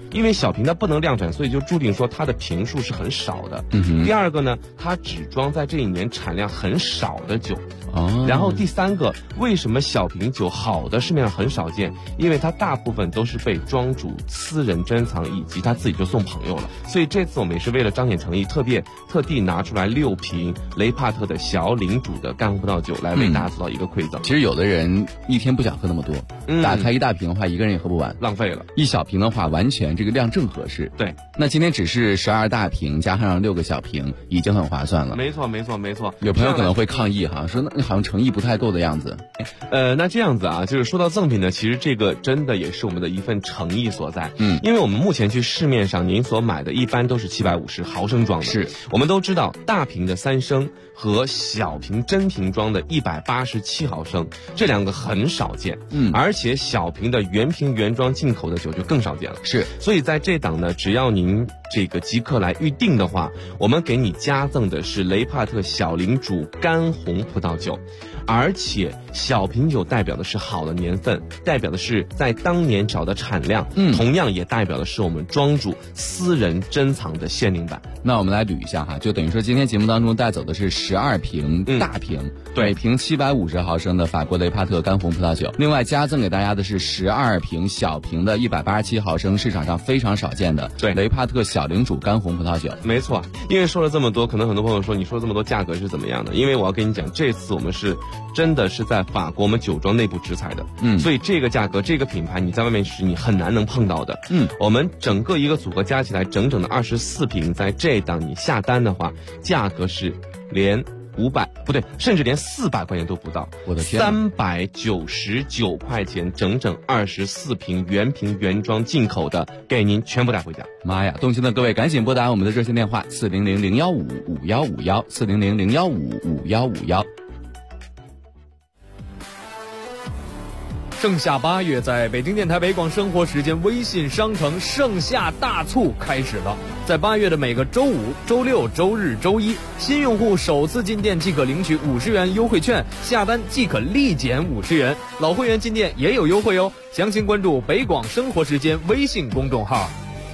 因为小瓶它不能量产，所以就注定说它的瓶数是很少的。第二个呢，它只装在这一年产量很少的酒。然后第三个，为什么小瓶酒好的市面上很少见？因为它大部分都是被庄主私人珍藏，以及他自己就送朋友了。所以这次我们也是为了彰显诚意，特地拿出来6瓶雷帕特的小领主的干红葡萄酒来为大家做到一个馈赠。 其实有的人一天不想喝那么多，打开一大瓶的话，一个人也喝不完， 浪费了。 一小瓶的话，完全这个量正合适。 对， 那今天只是12大瓶加上6个小瓶，已经很划算了。 没错。 有朋友可能会抗议哈，说那好像诚意不太够的样子。 那这样子啊，就是说到赠品呢，其实这个真的也是我们的一份诚意所在。因为我们目前去市面上您所买的一般都是750毫升装的， 是我们都知道大瓶的3升和小瓶真瓶装的187毫升，这两个很少见。而且小瓶的原瓶原装进口的酒就更少见了。 是， 所以在这档呢，只要您这个即刻来预定的话，我们给你加赠的是雷帕特小领主干红葡萄酒。而且小瓶酒代表的是好的年份，代表的是在当年找的产量，同样也代表的是我们庄主私人珍藏的限定版。 那我们来捋一下哈，就等于说今天节目当中带走的是12瓶大瓶，每瓶750毫升的法国雷帕特干红葡萄酒，另外加赠给大家的是12瓶小瓶的187毫升，市场上非常少见的雷帕特小领主干红葡萄酒。 没错，因为说了这么多，可能很多朋友说你说这么多价格是怎么样的？因为我要跟你讲，这次我们是真的是在法国我们酒庄内部直采的，所以这个价格这个品牌你在外面是你很难能碰到的。我们整个一个组合加起来整整的24瓶，在这档你下单的话，价格是连500不对，甚至连400块钱都不到。 我的天 ，399块钱，整整24瓶原瓶原装进口的，给您全部带回家。 妈呀！动心的各位赶紧拨打我们的热线电话400-015-5151，400-015-5151。 盛夏8月，在北京电台北广生活时间微信商城盛夏大促开始了。在8月的每个周五、周六、周日、周一，新用户首次进店即可领取50元优惠券，下单即可立减50元。老会员进店也有优惠哦。详情关注北广生活时间微信公众号。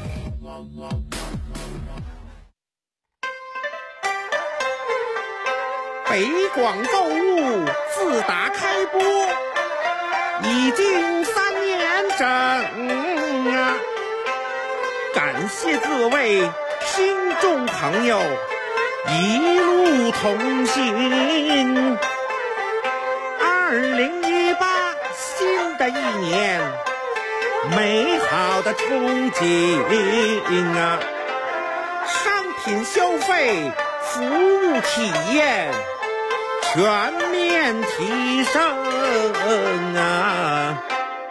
北广购物自打开播已经3年整啊！感谢各位听众朋友一路同行。2018新的一年，美好的憧憬啊！商品消费、服务体验全面提升啊！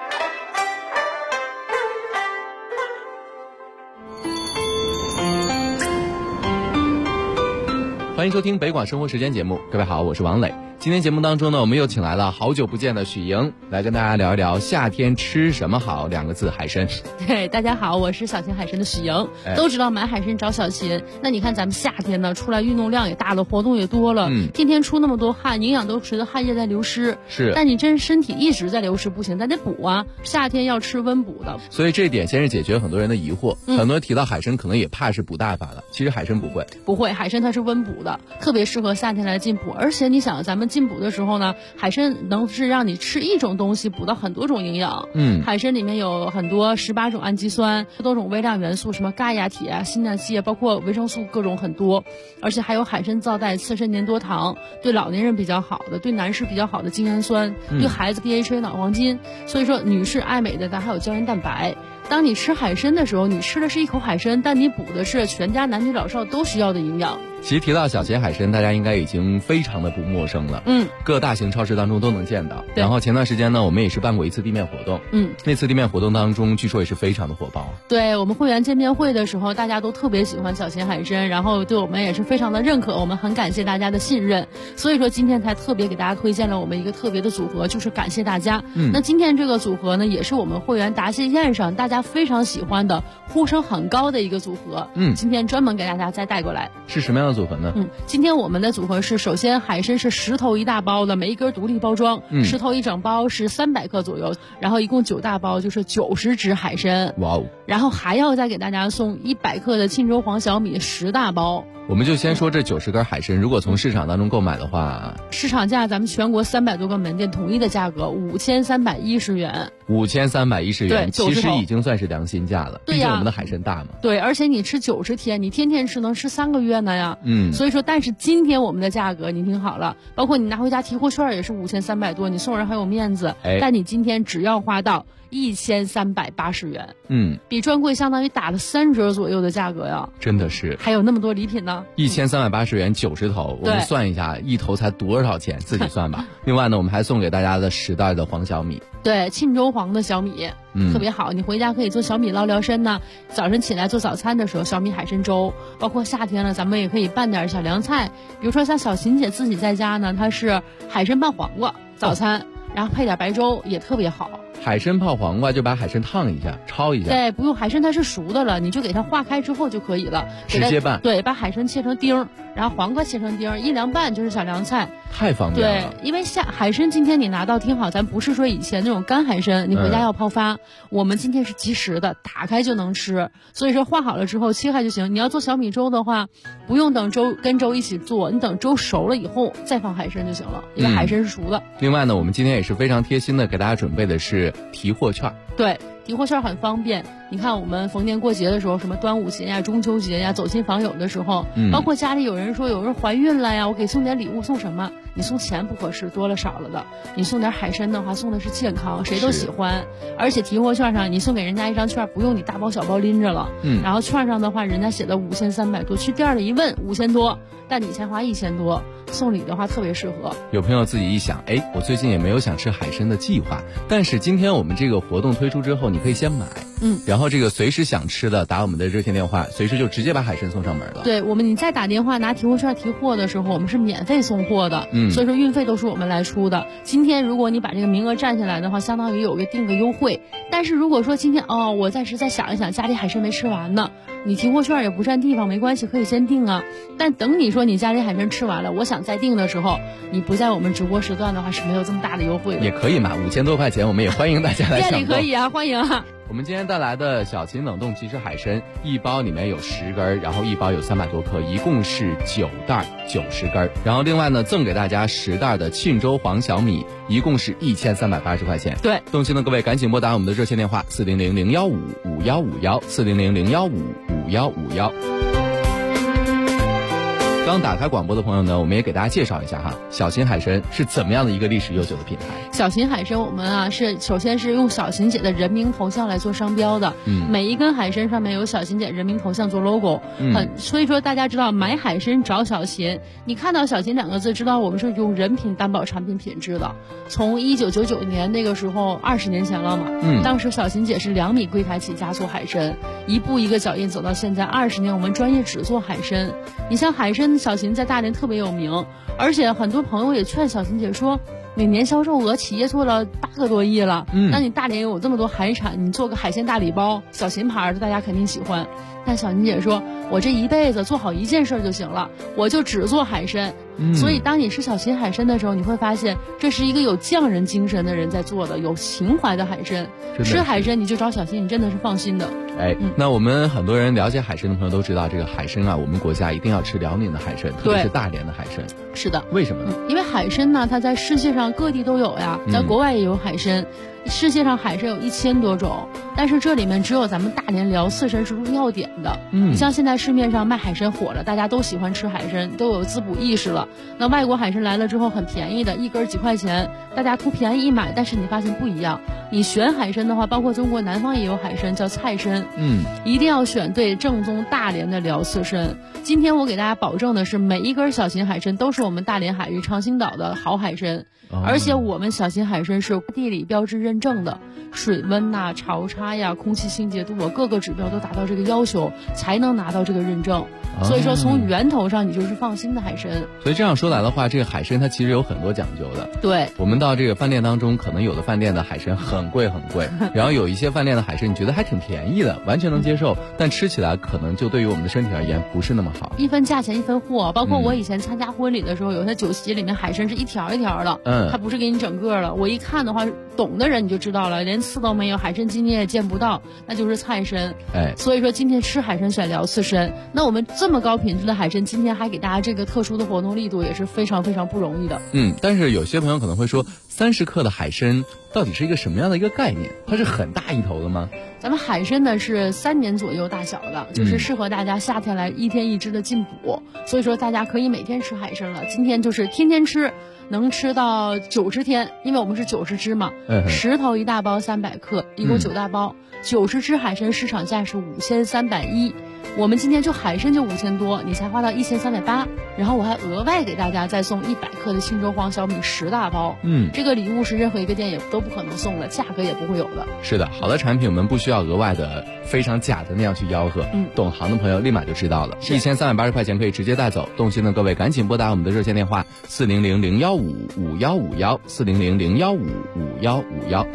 欢迎收听北广生活时间节目，各位好，我是王磊。今天节目当中呢，我们又请来了好久不见的许莹，来跟大家聊一聊夏天吃什么好，2个字，海参。 对，大家好，我是小秦海参的许莹。都知道买海参找小秦，那你看咱们夏天呢，出来运动量也大了，活动也多了，天天出那么多汗，营养都随着汗液在流失。 是， 但你真身体一直在流失不行，咱得补啊。夏天要吃温补的。 所以这一点先是解决很多人的疑惑，很多人提到海参可能也怕是补大发的，其实海参不会。 不会，海参它是温补的，特别适合夏天来进补。而且你想，咱们进补的时候呢，海参能是让你吃一种东西补到很多种营养。海参里面有很多18种氨基酸，多种微量元素，什么钙呀、铁啊、锌啊、硒啊，包括维生素各种很多。而且还有海参皂带次肾粘多糖，对老年人比较好的，对男士比较好的精氨酸，对孩子 DHA 脑黄金。所以说女士爱美的，咱还有胶原蛋白。当你吃海参的时候，你吃的是一口海参，但你补的是全家男女老少都需要的营养。 其实提到小秦海参，大家应该已经非常的不陌生了。各大型超市当中都能见到。然后前段时间呢，我们也是办过一次地面活动。那次地面活动当中，据说也是非常的火爆。 对，我们会员见面会的时候，大家都特别喜欢小秦海参，然后对我们也是非常的认可，我们很感谢大家的信任。所以说今天才特别给大家推荐了我们一个特别的组合，就是感谢大家。那今天这个组合呢，也是我们会员答谢宴上大家非常喜欢的、呼声很高的一个组合。今天专门给大家再带过来。 是什么样的的组合呢？ 今天我们的组合是，首先海参是10头1大包的，每一根独立包装，10头1整包是300克左右，然后一共9大包就是90只海参。 哇哦！ 然后还要再给大家送100克的沁州黄小米10大包。 我们就先说这90根海参，如果从市场当中购买的话， 市场价咱们全国300多个门店统一的价格5310元。 5310元，其实已经算是良心价了。 对呀， 毕竟我们的海参大嘛。 对，而且你吃90天，你天天吃能吃3个月呢呀。所以说，但是今天我们的价格你听好了，包括你拿回家提货券也是5300多，你送人还有面子。但你今天只要花到1380元，比专柜相当于打了3折左右的价格呀。 真的是， 还有那么多礼品呢。 1380元90头，我们算一下，一头才多少钱，自己算吧。另外呢，我们还送给大家的10袋的黄小米。 对，沁州黄的小米，特别好，你回家可以做小米捞辽参呢。早晨起来做早餐的时候，小米海参粥，包括夏天了，咱们也可以拌点小凉菜，比如说像小琴姐自己在家呢，她是海参拌黄瓜早餐，然后配点白粥也特别好。 海参泡黄瓜就把海参烫一下，焯一下。 对，不用，海参它是熟的了，你就给它化开之后就可以了， 直接拌。 对，把海参切成丁，然后黄瓜切成丁，一凉拌就是小凉菜。 太方便了。 对，因为海参今天你拿到听好，咱不是说以前那种干海参，你回家要泡发，我们今天是即食的，打开就能吃。所以说化好了之后切开就行。你要做小米粥的话，不用等粥跟粥一起做，你等粥熟了以后再放海参就行了，因为海参是熟的。 另外呢，我们今天也是非常贴心的给大家准备的是提货券。 对，提货券很方便。你看我们逢年过节的时候，什么端午节呀、中秋节呀，走亲访友的时候，包括家里有人说有人怀孕了呀，我给送点礼物，送什么？你送钱不合适，多了少了的。你送点海参的话，送的是健康，谁都喜欢。而且提货券上你送给人家一张券，不用你大包小包拎着了。然后券上的话，人家写的5300多，去店里一问5000多，但你才花1000多，送礼的话特别适合。 有朋友自己一想，我最近也没有想吃海参的计划，但是今天我们这个活动推出之后，你可以先买，然后这个随时想吃的打我们的热线电话，随时就直接把海参送上门了。 对，你再打电话拿提货券提货的时候，我们是免费送货的，所以说运费都是我们来出的。今天如果你把这个名额占下来的话，相当于有个定个优惠。但是如果说今天我暂时再想一想，家里海参没吃完呢，你提货券也不占地方，没关系，可以先定啊。但等你说你家里海参吃完了，我想再定的时候，你不在我们直播时段的话是没有这么大的优惠的。 也可以嘛，5000多块钱，我们也欢迎大家来抢购。 店里可以啊，欢迎啊。 我们今天带来的小秦冷冻即食海参，一包里面有10根，然后一包有300多克，一共是9袋90根。然后另外呢，赠给大家10袋的沁州黄小米，一共是1380块钱。 对， 动心的各位赶紧拨打我们的热线电话400-015-5151，400-015-5151。刚打开广播的朋友呢，我们也给大家介绍一下哈，小秦海参是怎么样的一个历史悠久的品牌。 小秦海参我们是首先是用小秦姐的人名头像来做商标的，每一根海参上面有小秦姐人名头像做 logo，所以说大家知道买海参找小秦，你看到小秦2个字，知道我们是用人品担保产品品质的。从1999年那个时候20年前了嘛，当时小秦姐是2米柜台起家做海参，一步一个脚印走到现在20年，我们专业只做海参。你像海参小秦在大连特别有名，而且很多朋友也劝小秦姐说，每年销售额企业做了8个多亿了，那你大连有这么多海产，你做个海鲜大礼包，小秦牌的大家肯定喜欢。但小秦姐说，我这一辈子做好一件事就行了，我就只做海参。所以当你吃小秦海参的时候，你会发现这是一个有匠人精神的人在做的，有情怀的海参。吃海参你就找小秦，你真的是放心的。 那我们很多人了解海参的朋友都知道，这个海参啊，我们国家一定要吃辽宁的海参，特别是大连的海参。 是的。 为什么呢？ 因为海参呢，它在世界上各地都有呀，在国外也有海参。世界上海参有1000多种，但是这里面只有咱们大连辽刺参是入要点的。你像现在市面上卖海参火了，大家都喜欢吃海参，都有滋补意识了。那外国海参来了之后很便宜的，一根几块钱，大家图便宜一买，但是你发现不一样。你选海参的话，包括中国南方也有海参叫菜参，一定要选对正宗大连的辽刺参。今天我给大家保证的是，每一根小秦海参都是我们大连海域长兴岛的好海参，而且我们小秦海参是地理标志认认证的，水温呐、潮差呀、空气清洁度啊，各个指标都达到这个要求，才能拿到这个认证。所以说从源头上你就是放心的海参。 所以这样说来的话，这个海参它其实有很多讲究的。 对， 我们到这个饭店当中，可能有的饭店的海参很贵很贵，然后有一些饭店的海参你觉得还挺便宜的，完全能接受，但吃起来可能就对于我们的身体而言不是那么好。 一分价钱一分货，包括我以前参加婚礼的时候，有些酒席里面海参是一条一条的，它不是给你整个的。我一看的话，懂的人你就知道了，连刺都没有，海参筋你也见不到，那就是菜参。所以说今天吃海参选聊刺参，那我们这么高品质的海参，今天还给大家这个特殊的活动力度，也是非常非常不容易的。 但是有些朋友可能会说，30克的海参到底是一个什么样的一个概念？它是很大一头的吗？ 咱们海参呢是3年左右大小的，就是适合大家夏天来1天1只的进补，所以说大家可以每天吃海参了。今天就是天天吃，能吃到90天，因为我们是90只嘛，10头1大包300克，一共9大包，90只海参市场价是5310，我们今天就海参就5000多，你才花到1380，然后我还额外给大家再送100克的青州黄小米10大包，这个礼物是任何一个店也都不可能送的，价格也不会有的。 是的，好的产品我们不需要额外的非常假的那样去吆喝，懂行的朋友立马就知道了，1380块钱可以直接带走。动心的各位赶紧拨打我们的热线电话400-015-5151，400-015-5151。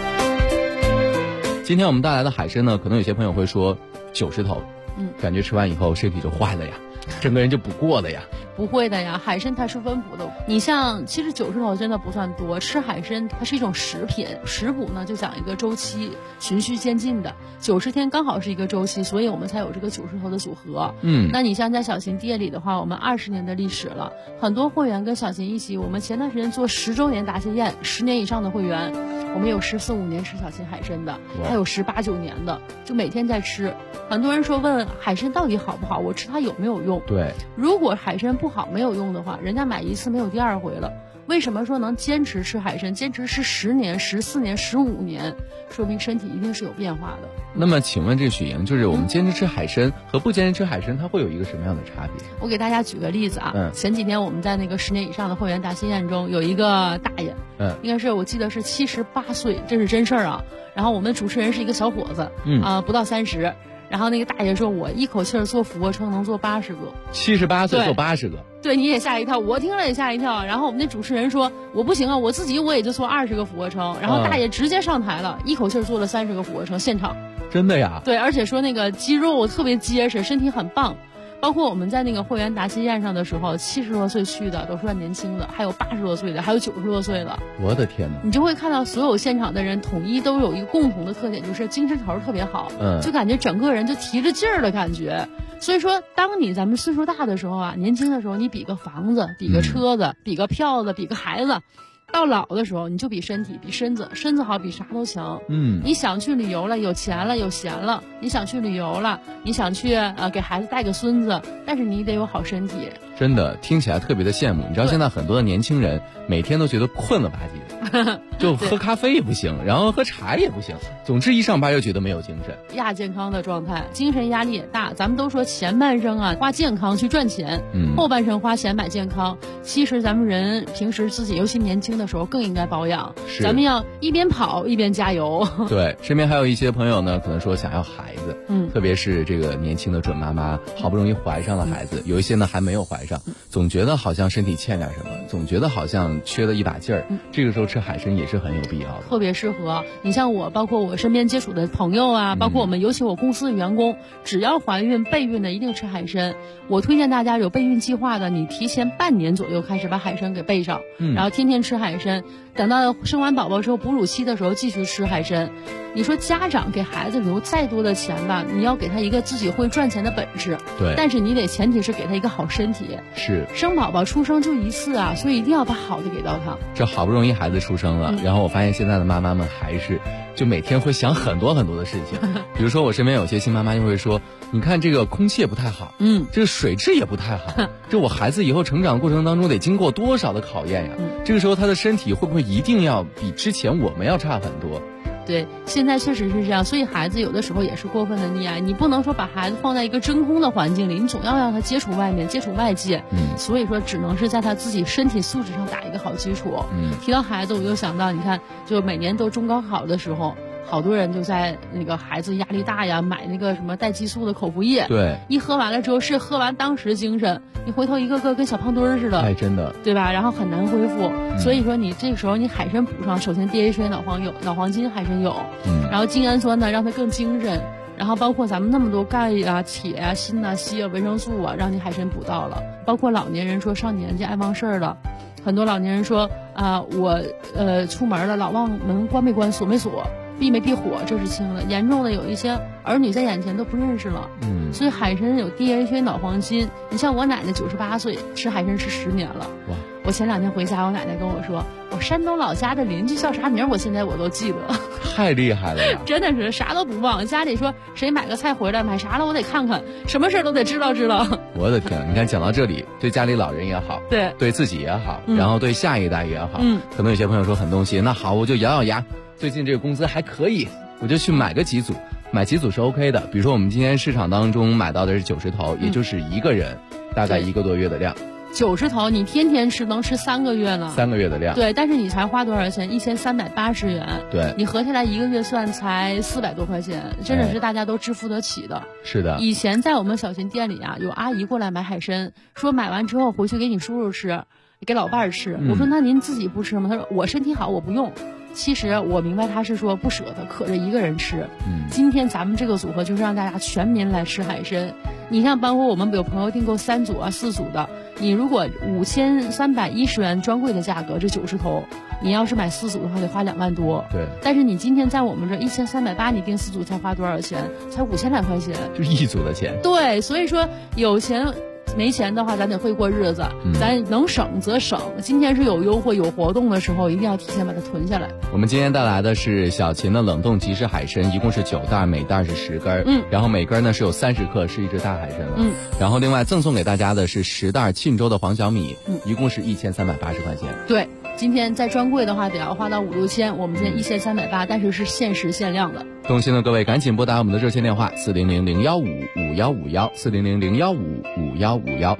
今天我们带来的海参呢，可能有些朋友会说90头，感觉吃完以后身体就坏了呀，整个人就不过了呀。 不会的呀，海参它是温补的。你像其实90头真的不算多，吃海参它是一种食品，食补呢就讲一个周期，循序渐进的，90天刚好是一个周期，所以我们才有这个90头的组合。那你像在小琴店里的话，我们20年的历史了，很多会员跟小琴一起，我们前段时间做10周年答谢宴，10年以上的会员，我们有14、15年吃小琴海参的，还有18、19年的，就每天在吃。很多人说问海参到底好不好，我吃它有没有用？ 对， 如果海参不好没有用的话，人家买一次没有第二回了。为什么说能坚持吃海参，坚持吃10年、14年、15年，说明身体一定是有变化的。 那么请问这许莹，就是我们坚持吃海参和不坚持吃海参，它会有一个什么样的差别？ 我给大家举个例子啊，前几天我们在那个10年以上的会员答谢宴中，有一个大爷，应该是我记得是78岁，这是真事儿啊。然后我们主持人是一个小伙子，不到30。然后那个大爷说，我一口气做俯卧撑能做80个。 78岁做80个， 对，你也吓一跳，我听了也吓一跳。然后我们那主持人说，我不行啊，我自己也就做20个俯卧撑。然后大爷直接上台了，一口气做了30个俯卧撑，现场。 真的呀？ 对，而且说那个肌肉特别结实，身体很棒。包括我们在那个会员答谢宴上的时候，70多岁去的都算年轻的，还有80多岁的，还有90多岁的。 我的天哪！ 你就会看到所有现场的人统一都有一个共同的特点，就是精神头特别好，就感觉整个人就提着劲儿的感觉。所以说，当咱们岁数大的时候啊，年轻的时候你比个房子，比个车子，比个票子，比个孩子。到老的时候，你就比身体，比身子，身子好比啥都强。你想去旅游了，有钱了，有闲了，你想去旅游了，你想去给孩子带个孙子，但是你得有好身体。 真的听起来特别的羡慕。你知道现在很多的年轻人每天都觉得困了吧唧的，就喝咖啡也不行，然后喝茶也不行，总之一上班又觉得没有精神， 亚健康的状态，精神压力也大。咱们都说前半生啊花健康去赚钱，后半生花钱买健康。其实咱们人平时自己尤其年轻的时候更应该保养，咱们要一边跑一边加油。 对，身边还有一些朋友呢，可能说想要孩子，特别是这个年轻的准妈妈，好不容易怀上了孩子，有一些呢还没有怀上，总觉得好像身体欠点什么，总觉得好像缺了一把劲儿，这个时候吃海参也是很有必要的， 特别适合。你像我，包括我身边接触的朋友啊，包括我们尤其我公司的员工，只要怀孕备孕的一定吃海参。我推荐大家有备孕计划的，你提前半年左右开始把海参给备上，然后天天吃海参，等到生完宝宝之后哺乳期的时候继续吃海参。你说家长给孩子留再多的钱吧，你要给他一个自己会赚钱的本事， 对， 但是你得前提是给他一个好身体。 是， 生宝宝出生就一次啊，所以一定要把好的给到他。 这好不容易孩子出生了，然后我发现现在的妈妈们还是就每天会想很多很多的事情，比如说我身边有些新妈妈就会说，你看这个空气也不太好，这个水质也不太好，这我孩子以后成长过程当中得经过多少的考验呀，这个时候他的身体会不会一定要比之前我们要差很多？ 对，现在确实是这样，所以孩子有的时候也是过分的溺爱，你不能说把孩子放在一个真空的环境里，你总要让他接触外面，接触外界。所以说只能是在他自己身体素质上打一个好基础。提到孩子，我就想到，你看，就每年都中高考的时候，好多人就在那个孩子压力大呀，买那个什么带激素的口服液。 对， 一喝完了之后是喝完当时精神，你回头一个个跟小胖墩儿似的。 哎，真的， 对吧？然后很难恢复。所以说你这个时候你海参补上，首先 DHA 脑黄金海参有，然后精氨酸呢让它更精神，然后包括咱们那么多钙啊、铁啊、锌啊、硒啊、维生素啊，让你海参补到了。包括老年人说上年纪爱忘事儿了。很多老年人说我出门了老忘门关没关锁没锁闭没闭火，这是轻的，严重的有一些儿女在眼前都不认识了。所以海参有 DHA 脑黄金，你像我奶奶98岁吃海参吃10年了。哇！我前2天回家，我奶奶跟我说，我山东老家的邻居叫啥名，我现在我都记得。 太厉害了呀！ 真的是啥都不忘，家里说谁买个菜回来买啥了，我得看看，什么事都得知道。 我的天，你看讲到这里，对家里老人也好，对自己也好，然后对下一代也好，可能有些朋友说很动心，那好，我就咬咬牙，最近这个工资还可以，我就去买个几组。买几组是 OK 的，比如说我们今天市场当中买到的是90头，也就是一个人大概1个多月的量。 90头你天天吃能吃3个月呢 ，3个月的量。 对，但是你才花多少钱？1380元。 对， 你合下来1个月算才400多块钱，真的是大家都支付得起的。 是的。 以前在我们小秦店里啊，有阿姨过来买海参，说买完之后回去给你叔叔吃，给老伴儿吃。我说那您自己不吃吗？他说我身体好，我不用。其实我明白他是说不舍得，可着一个人吃。今天咱们这个组合就是让大家全民来吃海参。你像包括我们有朋友订购3组啊、4组的，你如果5310元专柜的价格，这90头，你要是买4组的话得花2万多。 对。 但是你今天在我们这1380，你订4组才花多少钱？才5000来块钱。 就1组的钱。 对，所以说有钱。没钱的话，咱得会过日子，咱能省则省。今天是有优惠、有活动的时候，一定要提前把它囤下来。 我们今天带来的是小秦的冷冻即食海参，一共是9袋，每袋是10根，然后每根呢是有30克，是一只大海参了。然后另外赠送给大家的是10袋沁州的黄小米，一共是1380块钱。 对，今天在专柜的话得要花到5、6千，我们今天1380，但是是限时限量的。 动心的各位赶紧拨打我们的热线电话400-015-5151，400-015-5151。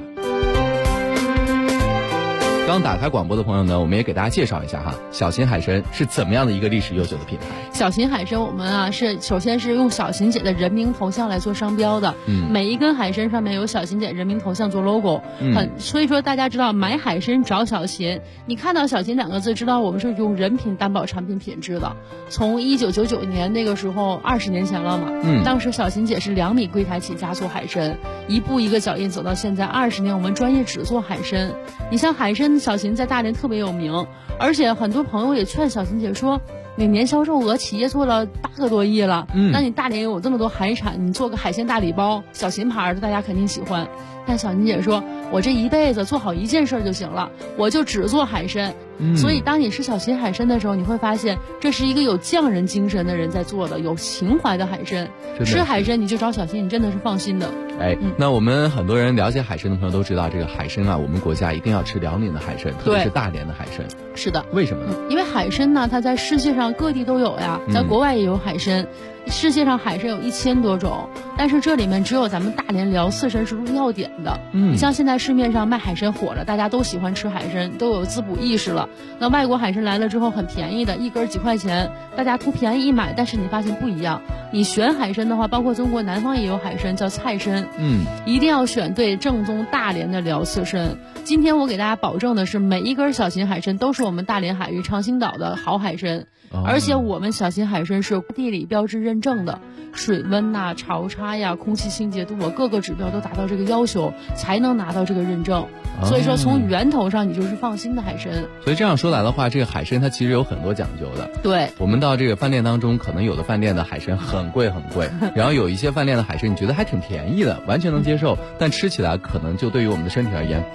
刚打开广播的朋友呢，我们也给大家介绍一下哈，小秦海参是怎么样的一个历史悠久的品牌。 小秦海参我们啊是首先是用小秦姐的人名头像来做商标的，每一根海参上面有小秦姐人名头像做 logo，所以说大家知道买海参找小秦，你看到小秦2个字，知道我们是用人品担保产品品质的。从1999年那个时候20年前了嘛，当时小秦姐是2米柜台起家做海参，一步一个脚印走到现在20年，我们专业只做海参。你像海参小秦在大连特别有名，而且很多朋友也劝小秦姐说，每年销售额企业做了8个多亿了，那你大连有这么多海产，你做个海鲜大礼包，小秦牌的大家肯定喜欢。但小秦姐说，我这一辈子做好一件事就行了，我就只做海参。所以当你吃小秦海参的时候，你会发现这是一个有匠人精神的人在做的，有情怀的海参。吃海参你就找小秦，你真的是放心的。 那我们很多人了解海参的朋友都知道，这个海参啊，我们国家一定要吃辽宁的海参，特别是大连的海参。 是的。 为什么呢？ 因为海参呢，它在世界上各地都有呀，在国外也有海参。世界上海参有1000多种，但是这里面只有咱们大连辽四参是入药典的。你像现在市面上卖海参火了，大家都喜欢吃海参，都有滋补意识了。那外国海参来了之后很便宜的，一根几块钱，大家图便宜一买，但是你发现不一样。你选海参的话，包括中国南方也有海参叫菜参，一定要选对正宗大连的辽刺参。今天我给大家保证的是，每一根小秦海参都是我们大连海域长兴岛的好海参。而且我们小秦海参是地理标志认证的，水温呐、潮差呀、空气清洁度啊，各个指标都达到这个要求，才能拿到这个认证。所以说从源头上你就是放心的海参。 所以这样说来的话，这个海参它其实有很多讲究的。 对， 我们到这个饭店当中，可能有的饭店的海参很贵很贵，然后有一些饭店的海参你觉得还挺便宜的，完全能接受，但吃起来可能就对于我们的身体而言不是那么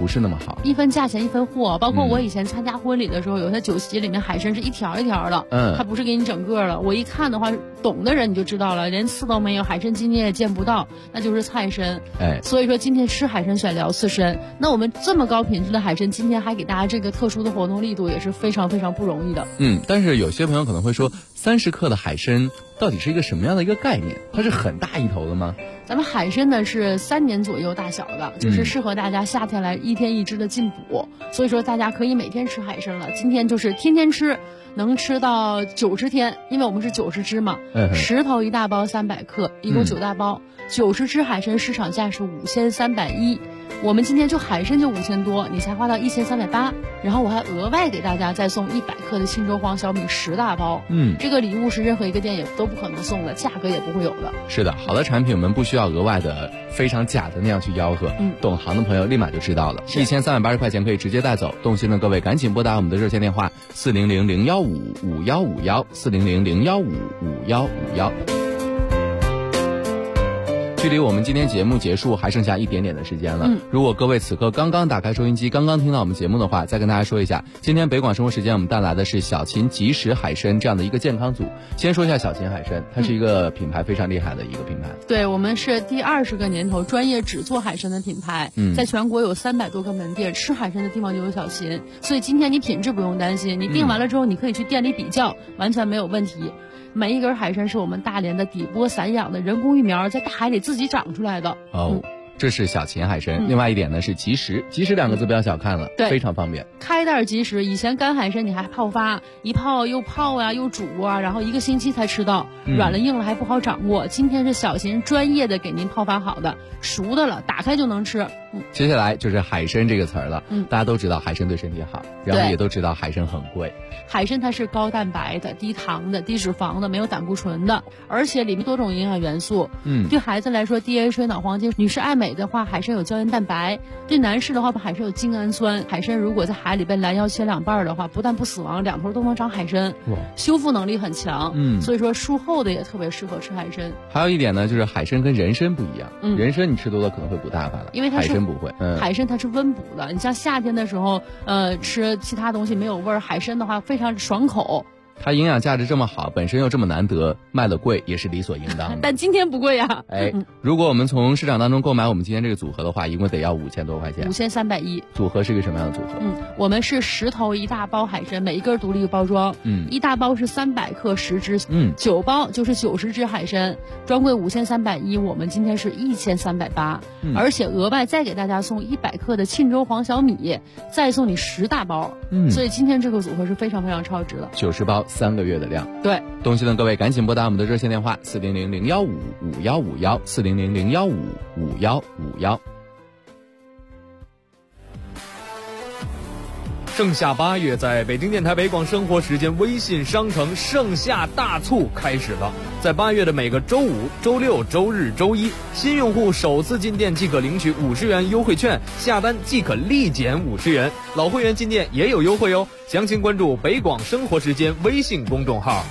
好， 一分价钱一分货。包括我以前参加婚礼的时候，有些酒席里面海参是一条一条的，它不是给你整个的。我一看的话，懂的人你就知道了，连刺都没有，海参今天也见不到，那就是菜参。所以说今天吃海参选聊刺参。那我们这么高品质的海参，今天还给大家这个特殊的活动力度，也是非常非常不容易的。 但是有些朋友可能会说，30克的海参到底是一个什么样的一个概念？它是很大一头的吗？ 咱们海参呢是3年左右大小的，就是适合大家夏天来1天1只的进补，所以说大家可以每天吃海参了。今天就是天天吃，能吃到90天，因为我们是90只嘛，10头1大包300克，一共9大包，90只海参市场价是5310，我们今天就海参就5000多，你才花到1380，然后我还额外给大家再送100克的庆州黄小米10大包，这个礼物是任何一个店也都不可能送的，价格也不会有的。 是的，好的产品我们不需要额外的非常假的那样去吆喝，懂行的朋友立马就知道了，1380块钱可以直接带走。动心的各位赶紧拨打我们的热线电话400-015-5151，400-015-5151。距离我们今天节目结束还剩下一点点的时间了。如果各位此刻刚刚打开收音机，刚刚听到我们节目的话，再跟大家说一下，今天北广生活时间我们带来的是小秦即食海参这样的一个健康组。先说一下小秦海参，它是一个品牌非常厉害的一个品牌。 对，我们是第20个年头专业只做海参的品牌，在全国有300多个门店，吃海参的地方就有小秦，所以今天你品质不用担心，你订完了之后你可以去店里比较，完全没有问题。每一根海参是我们大连的底波散养的人工育苗，在大海里自己长出来的。 这是小秦海参。另外一点呢是即食，即食2个字不要小看了，非常方便。 开袋即食，以前干海参你还泡发，一泡又泡啊又煮啊，然后1个星期才吃到，软了硬了还不好掌握。今天是小秦专业的给您泡发好的，熟的了，打开就能吃。 接下来就是海参这个词儿了。大家都知道海参对身体好，然后也都知道海参很贵。 海参它是高蛋白的、低糖的、低脂肪的，没有胆固醇的，而且里面多种营养元素。对孩子来说 DHA 脑黄金，女士爱美的话，海参有胶原蛋白；对男士的话，海参有精氨酸。海参如果在海里被拦腰切2半的话，不但不死亡，2头都能长海参，修复能力很强。所以说术后的也特别适合吃海参。 还有一点呢，就是海参跟人参不一样，人参你吃多了可能会补大发了， 因为它是海参不会。 海参它是温补的，你像夏天的时候，吃其他东西没有味儿，海参的话非常爽口。 它营养价值这么好，本身又这么难得，卖了贵也是理所应当的。 但今天不贵呀。 如果我们从市场当中购买我们今天这个组合的话，一共得要5000多块钱。 5310。 组合是一个什么样的组合？ 我们是10头1大包海参，每一根独立包装。1大包是300克10只，9包就是90只海参，专柜5310，我们今天是1380，而且额外再给大家送100克的庆州黄小米，再送你10大包。所以今天这个组合是非常非常超值的。 90包3个月的量。 对， 动心的各位赶紧拨打我们的热线电话400-015-5151，400-015-5151。 盛夏8月，在北京电台北广生活时间微信商城盛夏大促开始了。在8月的每个周5、周6、周日、周一，新用户首次进店即可领取50元优惠券，下单即可立减50元。老会员进店也有优惠哦，详情关注北广生活时间微信公众号。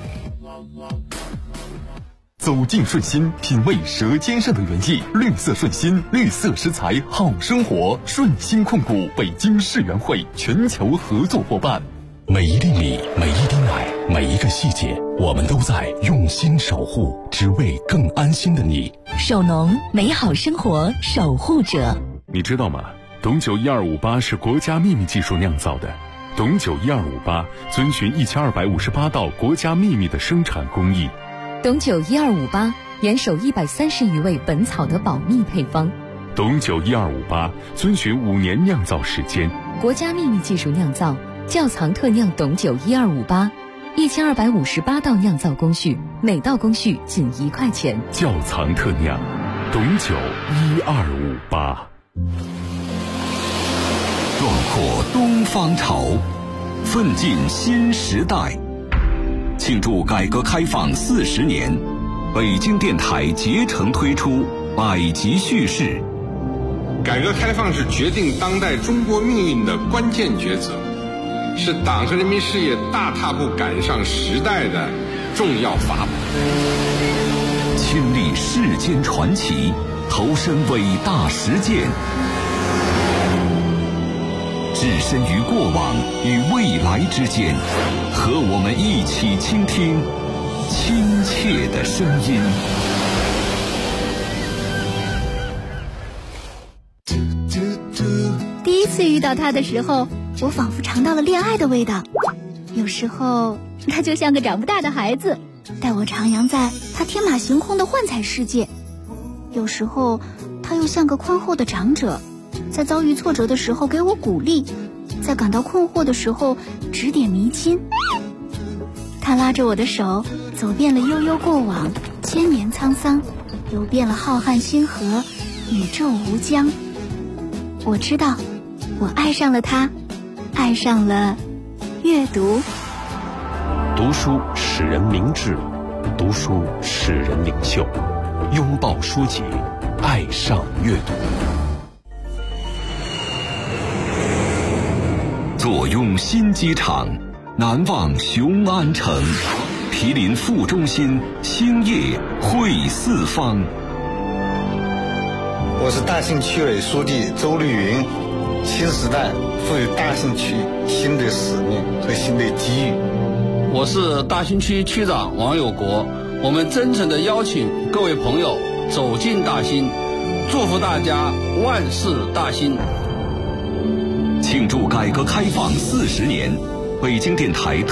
走进顺心，品味舌尖上的原意。绿色顺心，绿色食材好生活。顺心控股北京世园会全球合作伙伴。 每一粒米，每一滴奶，每一个细节，我们都在用心守护，只为更安心的你。 手农，美好生活守护者。 你知道吗？董酒1258是国家秘密技术酿造的。董酒1258遵循1258道国家秘密的生产工艺。 董酒1258严守130余味本草的保密配方。 董酒1258遵循5年酿造时间， 国家秘密技术酿造，窖藏特酿董酒1258，1258道酿造工序，每道工序仅1块钱。 窖藏特酿，董酒1258。 壮阔东方潮，奋进新时代。庆祝改革开放40年，北京电台竭诚推出百集叙事。 改革开放是决定当代中国命运的关键抉择，是党和人民事业大踏步赶上时代的重要法宝。 亲历世间传奇，投身伟大实践。 置身于过往与未来之间，和我们一起倾听亲切的声音。 第一次遇到他的时候，我仿佛尝到了恋爱的味道。有时候他就像个长不大的孩子，带我徜徉在他天马行空的幻彩世界。有时候他又像个宽厚的长者，在遭遇挫折的时候给我鼓励，在感到困惑的时候指点迷津。他拉着我的手，走遍了悠悠过往，千年沧桑，游遍了浩瀚星河，宇宙无疆。我知道，我爱上了他，爱上了阅读。 读书使人明智，读书使人领袖。拥抱书籍，爱上阅读。 坐拥新机场，难忘雄安城。毗邻副中心，兴业汇四方。 我是大兴区委书记周绿云。新时代赋予大兴区新的使命和新的机遇。 我是大兴区区长王有国。我们真诚地邀请各位朋友走进大兴，祝福大家万事大兴。 庆祝改革开放40年，北京电台